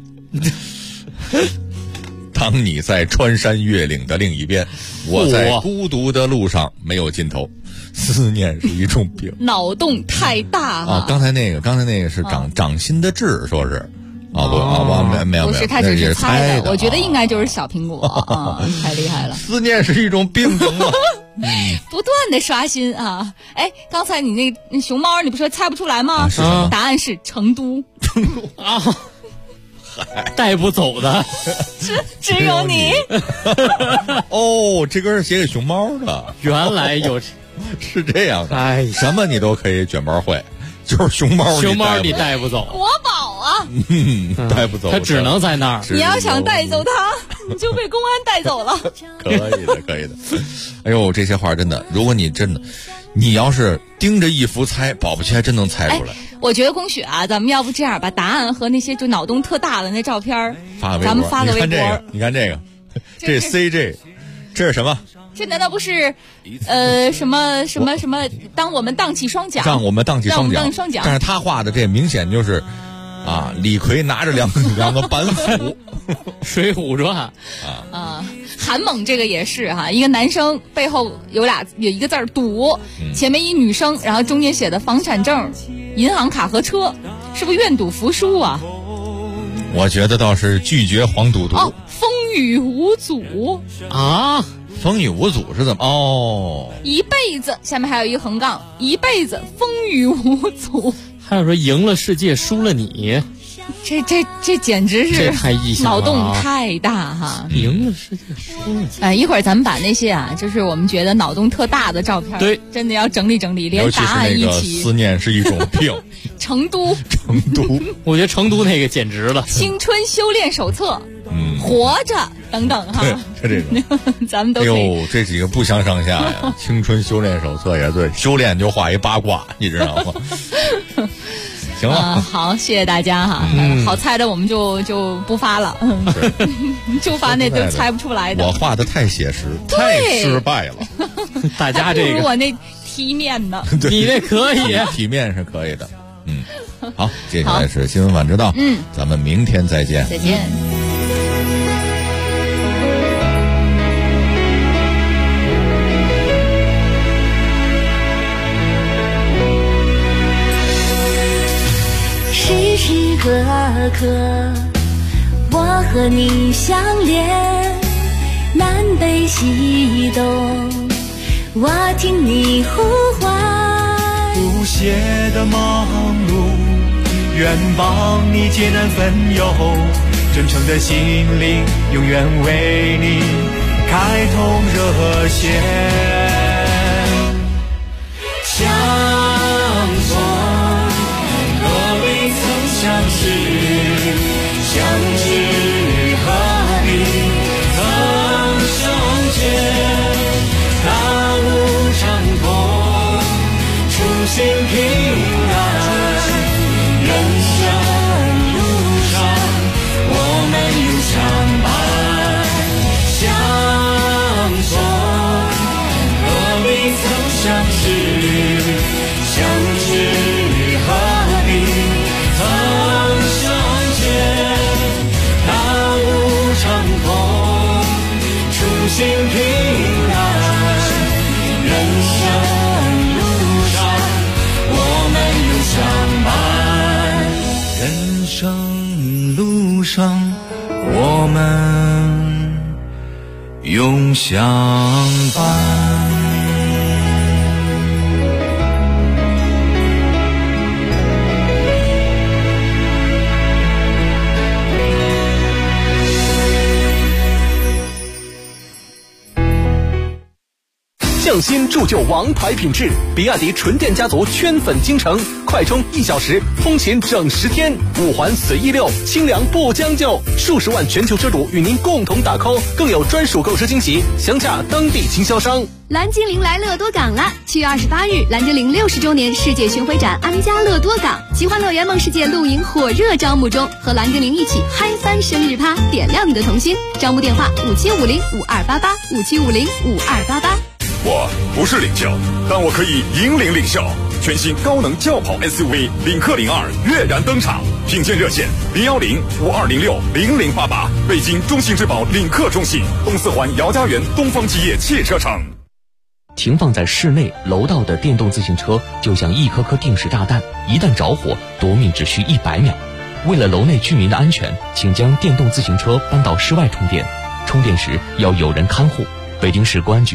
当你在穿山越岭的另一边，我在孤独的路上没有尽头。思念是一种病， 脑洞太大了。 刚才那个是掌心的痣，说是没有， 不是，他只是猜的。我觉得应该就是小苹果太厉害了。 思念是一种病症啊。 不断的刷新啊！哎，刚才你那熊猫，你不说猜不出来吗？答案是成都。 啊。带不走的， 只有你。 这歌是写给熊猫的， 原来有， 是这样的。哎，什么你都可以卷包会，就是熊猫你带不走。 国宝啊， 带不走， 它只能在那儿。 你要想带走它，你就被公安带走了。 可以的。哎呦，这些话真的，如果你真的，你要是盯着一幅猜，保不齐还真能猜出来。 我觉得龚雪啊，咱们要不这样，把答案和那些就脑洞特大的那照片咱们发个微博。 你看这个，这 CJ， 这是什么？ 这难道不是什么？当我们荡起双桨， 让我们荡起双桨。但是他画的这明显就是李逵拿着两个板斧， 《水浒传》 韩猛这个也是哈，一个男生背后有一个字儿赌，前面一女生，然后中间写的房产证、银行卡和车，是不是愿赌服输啊？ 我觉得倒是拒绝黄赌毒。 哦，风雨无阻啊！ 风雨无阻是怎么？哦， 一辈子，下面还有一个横杠，一辈子风雨无阻。 还有说赢了世界输了你， 这简直是太异想了， 脑洞太大哈！ 赢了世界输了你。 一会儿咱们把那些就是我们觉得脑洞特大的照片， 对， 真的要整理整理，连答案一起。 尤其是那个思念是一种病。 成都， 我觉得成都那个简直了。 青春修炼手册，活着等等哈， 这个咱们都可以。 哎呦，这几个不相上下呀！青春修炼手册也对，修炼就画一八卦，你知道吗？行了， 好，谢谢大家哈。好猜的我们就不发了，就发那都猜不出来的。 我画的太写实，太失败了。 大家这个不如我那体面的， 你那可以， 体面是可以的。好，接下来是新闻晚知道。咱们明天再见。 再见。 时时刻刻，我和你相连，南北西东，我听你呼唤。 不懈的忙碌，愿帮你解难分忧，真诚的心灵，永远为你开通热线。相逢何必曾相识，相知何必曾相见。大路长空，初心平安。人生路上，我们永相伴。相逢何必曾相识，相知何必曾相见。大路长空，初心平安。人生路上，我们永相伴。人生路上，我们永相伴。 匠心铸就王牌品质，比亚迪纯电家族圈粉京城，快充1小时，通勤整10天，5环随意溜，清凉不将就，数十万全球车主与您共同打 call， 更有专属购车惊喜，详洽当地经销商。 蓝精灵来乐多港啦！7月28日，蓝精灵60周年世界巡回展安家乐多港，奇幻乐园梦世界露营火热招募中，和蓝精灵一起嗨翻生日趴，点亮你的童心。招募电话5750-5288，5750-5288。 我不是领袖，但我可以引领领袖。全新高能轿跑 SUV 领克02跃然登场，品鉴热线010-5206-0088，北京中信质保领克中信，东四环姚家园东方基业汽车城。 停放在室内楼道的电动自行车就像一颗颗定时炸弹，一旦着火，夺命只需100秒。为了楼内居民的安全，请将电动自行车搬到室外充电，充电时要有人看护。北京市公安局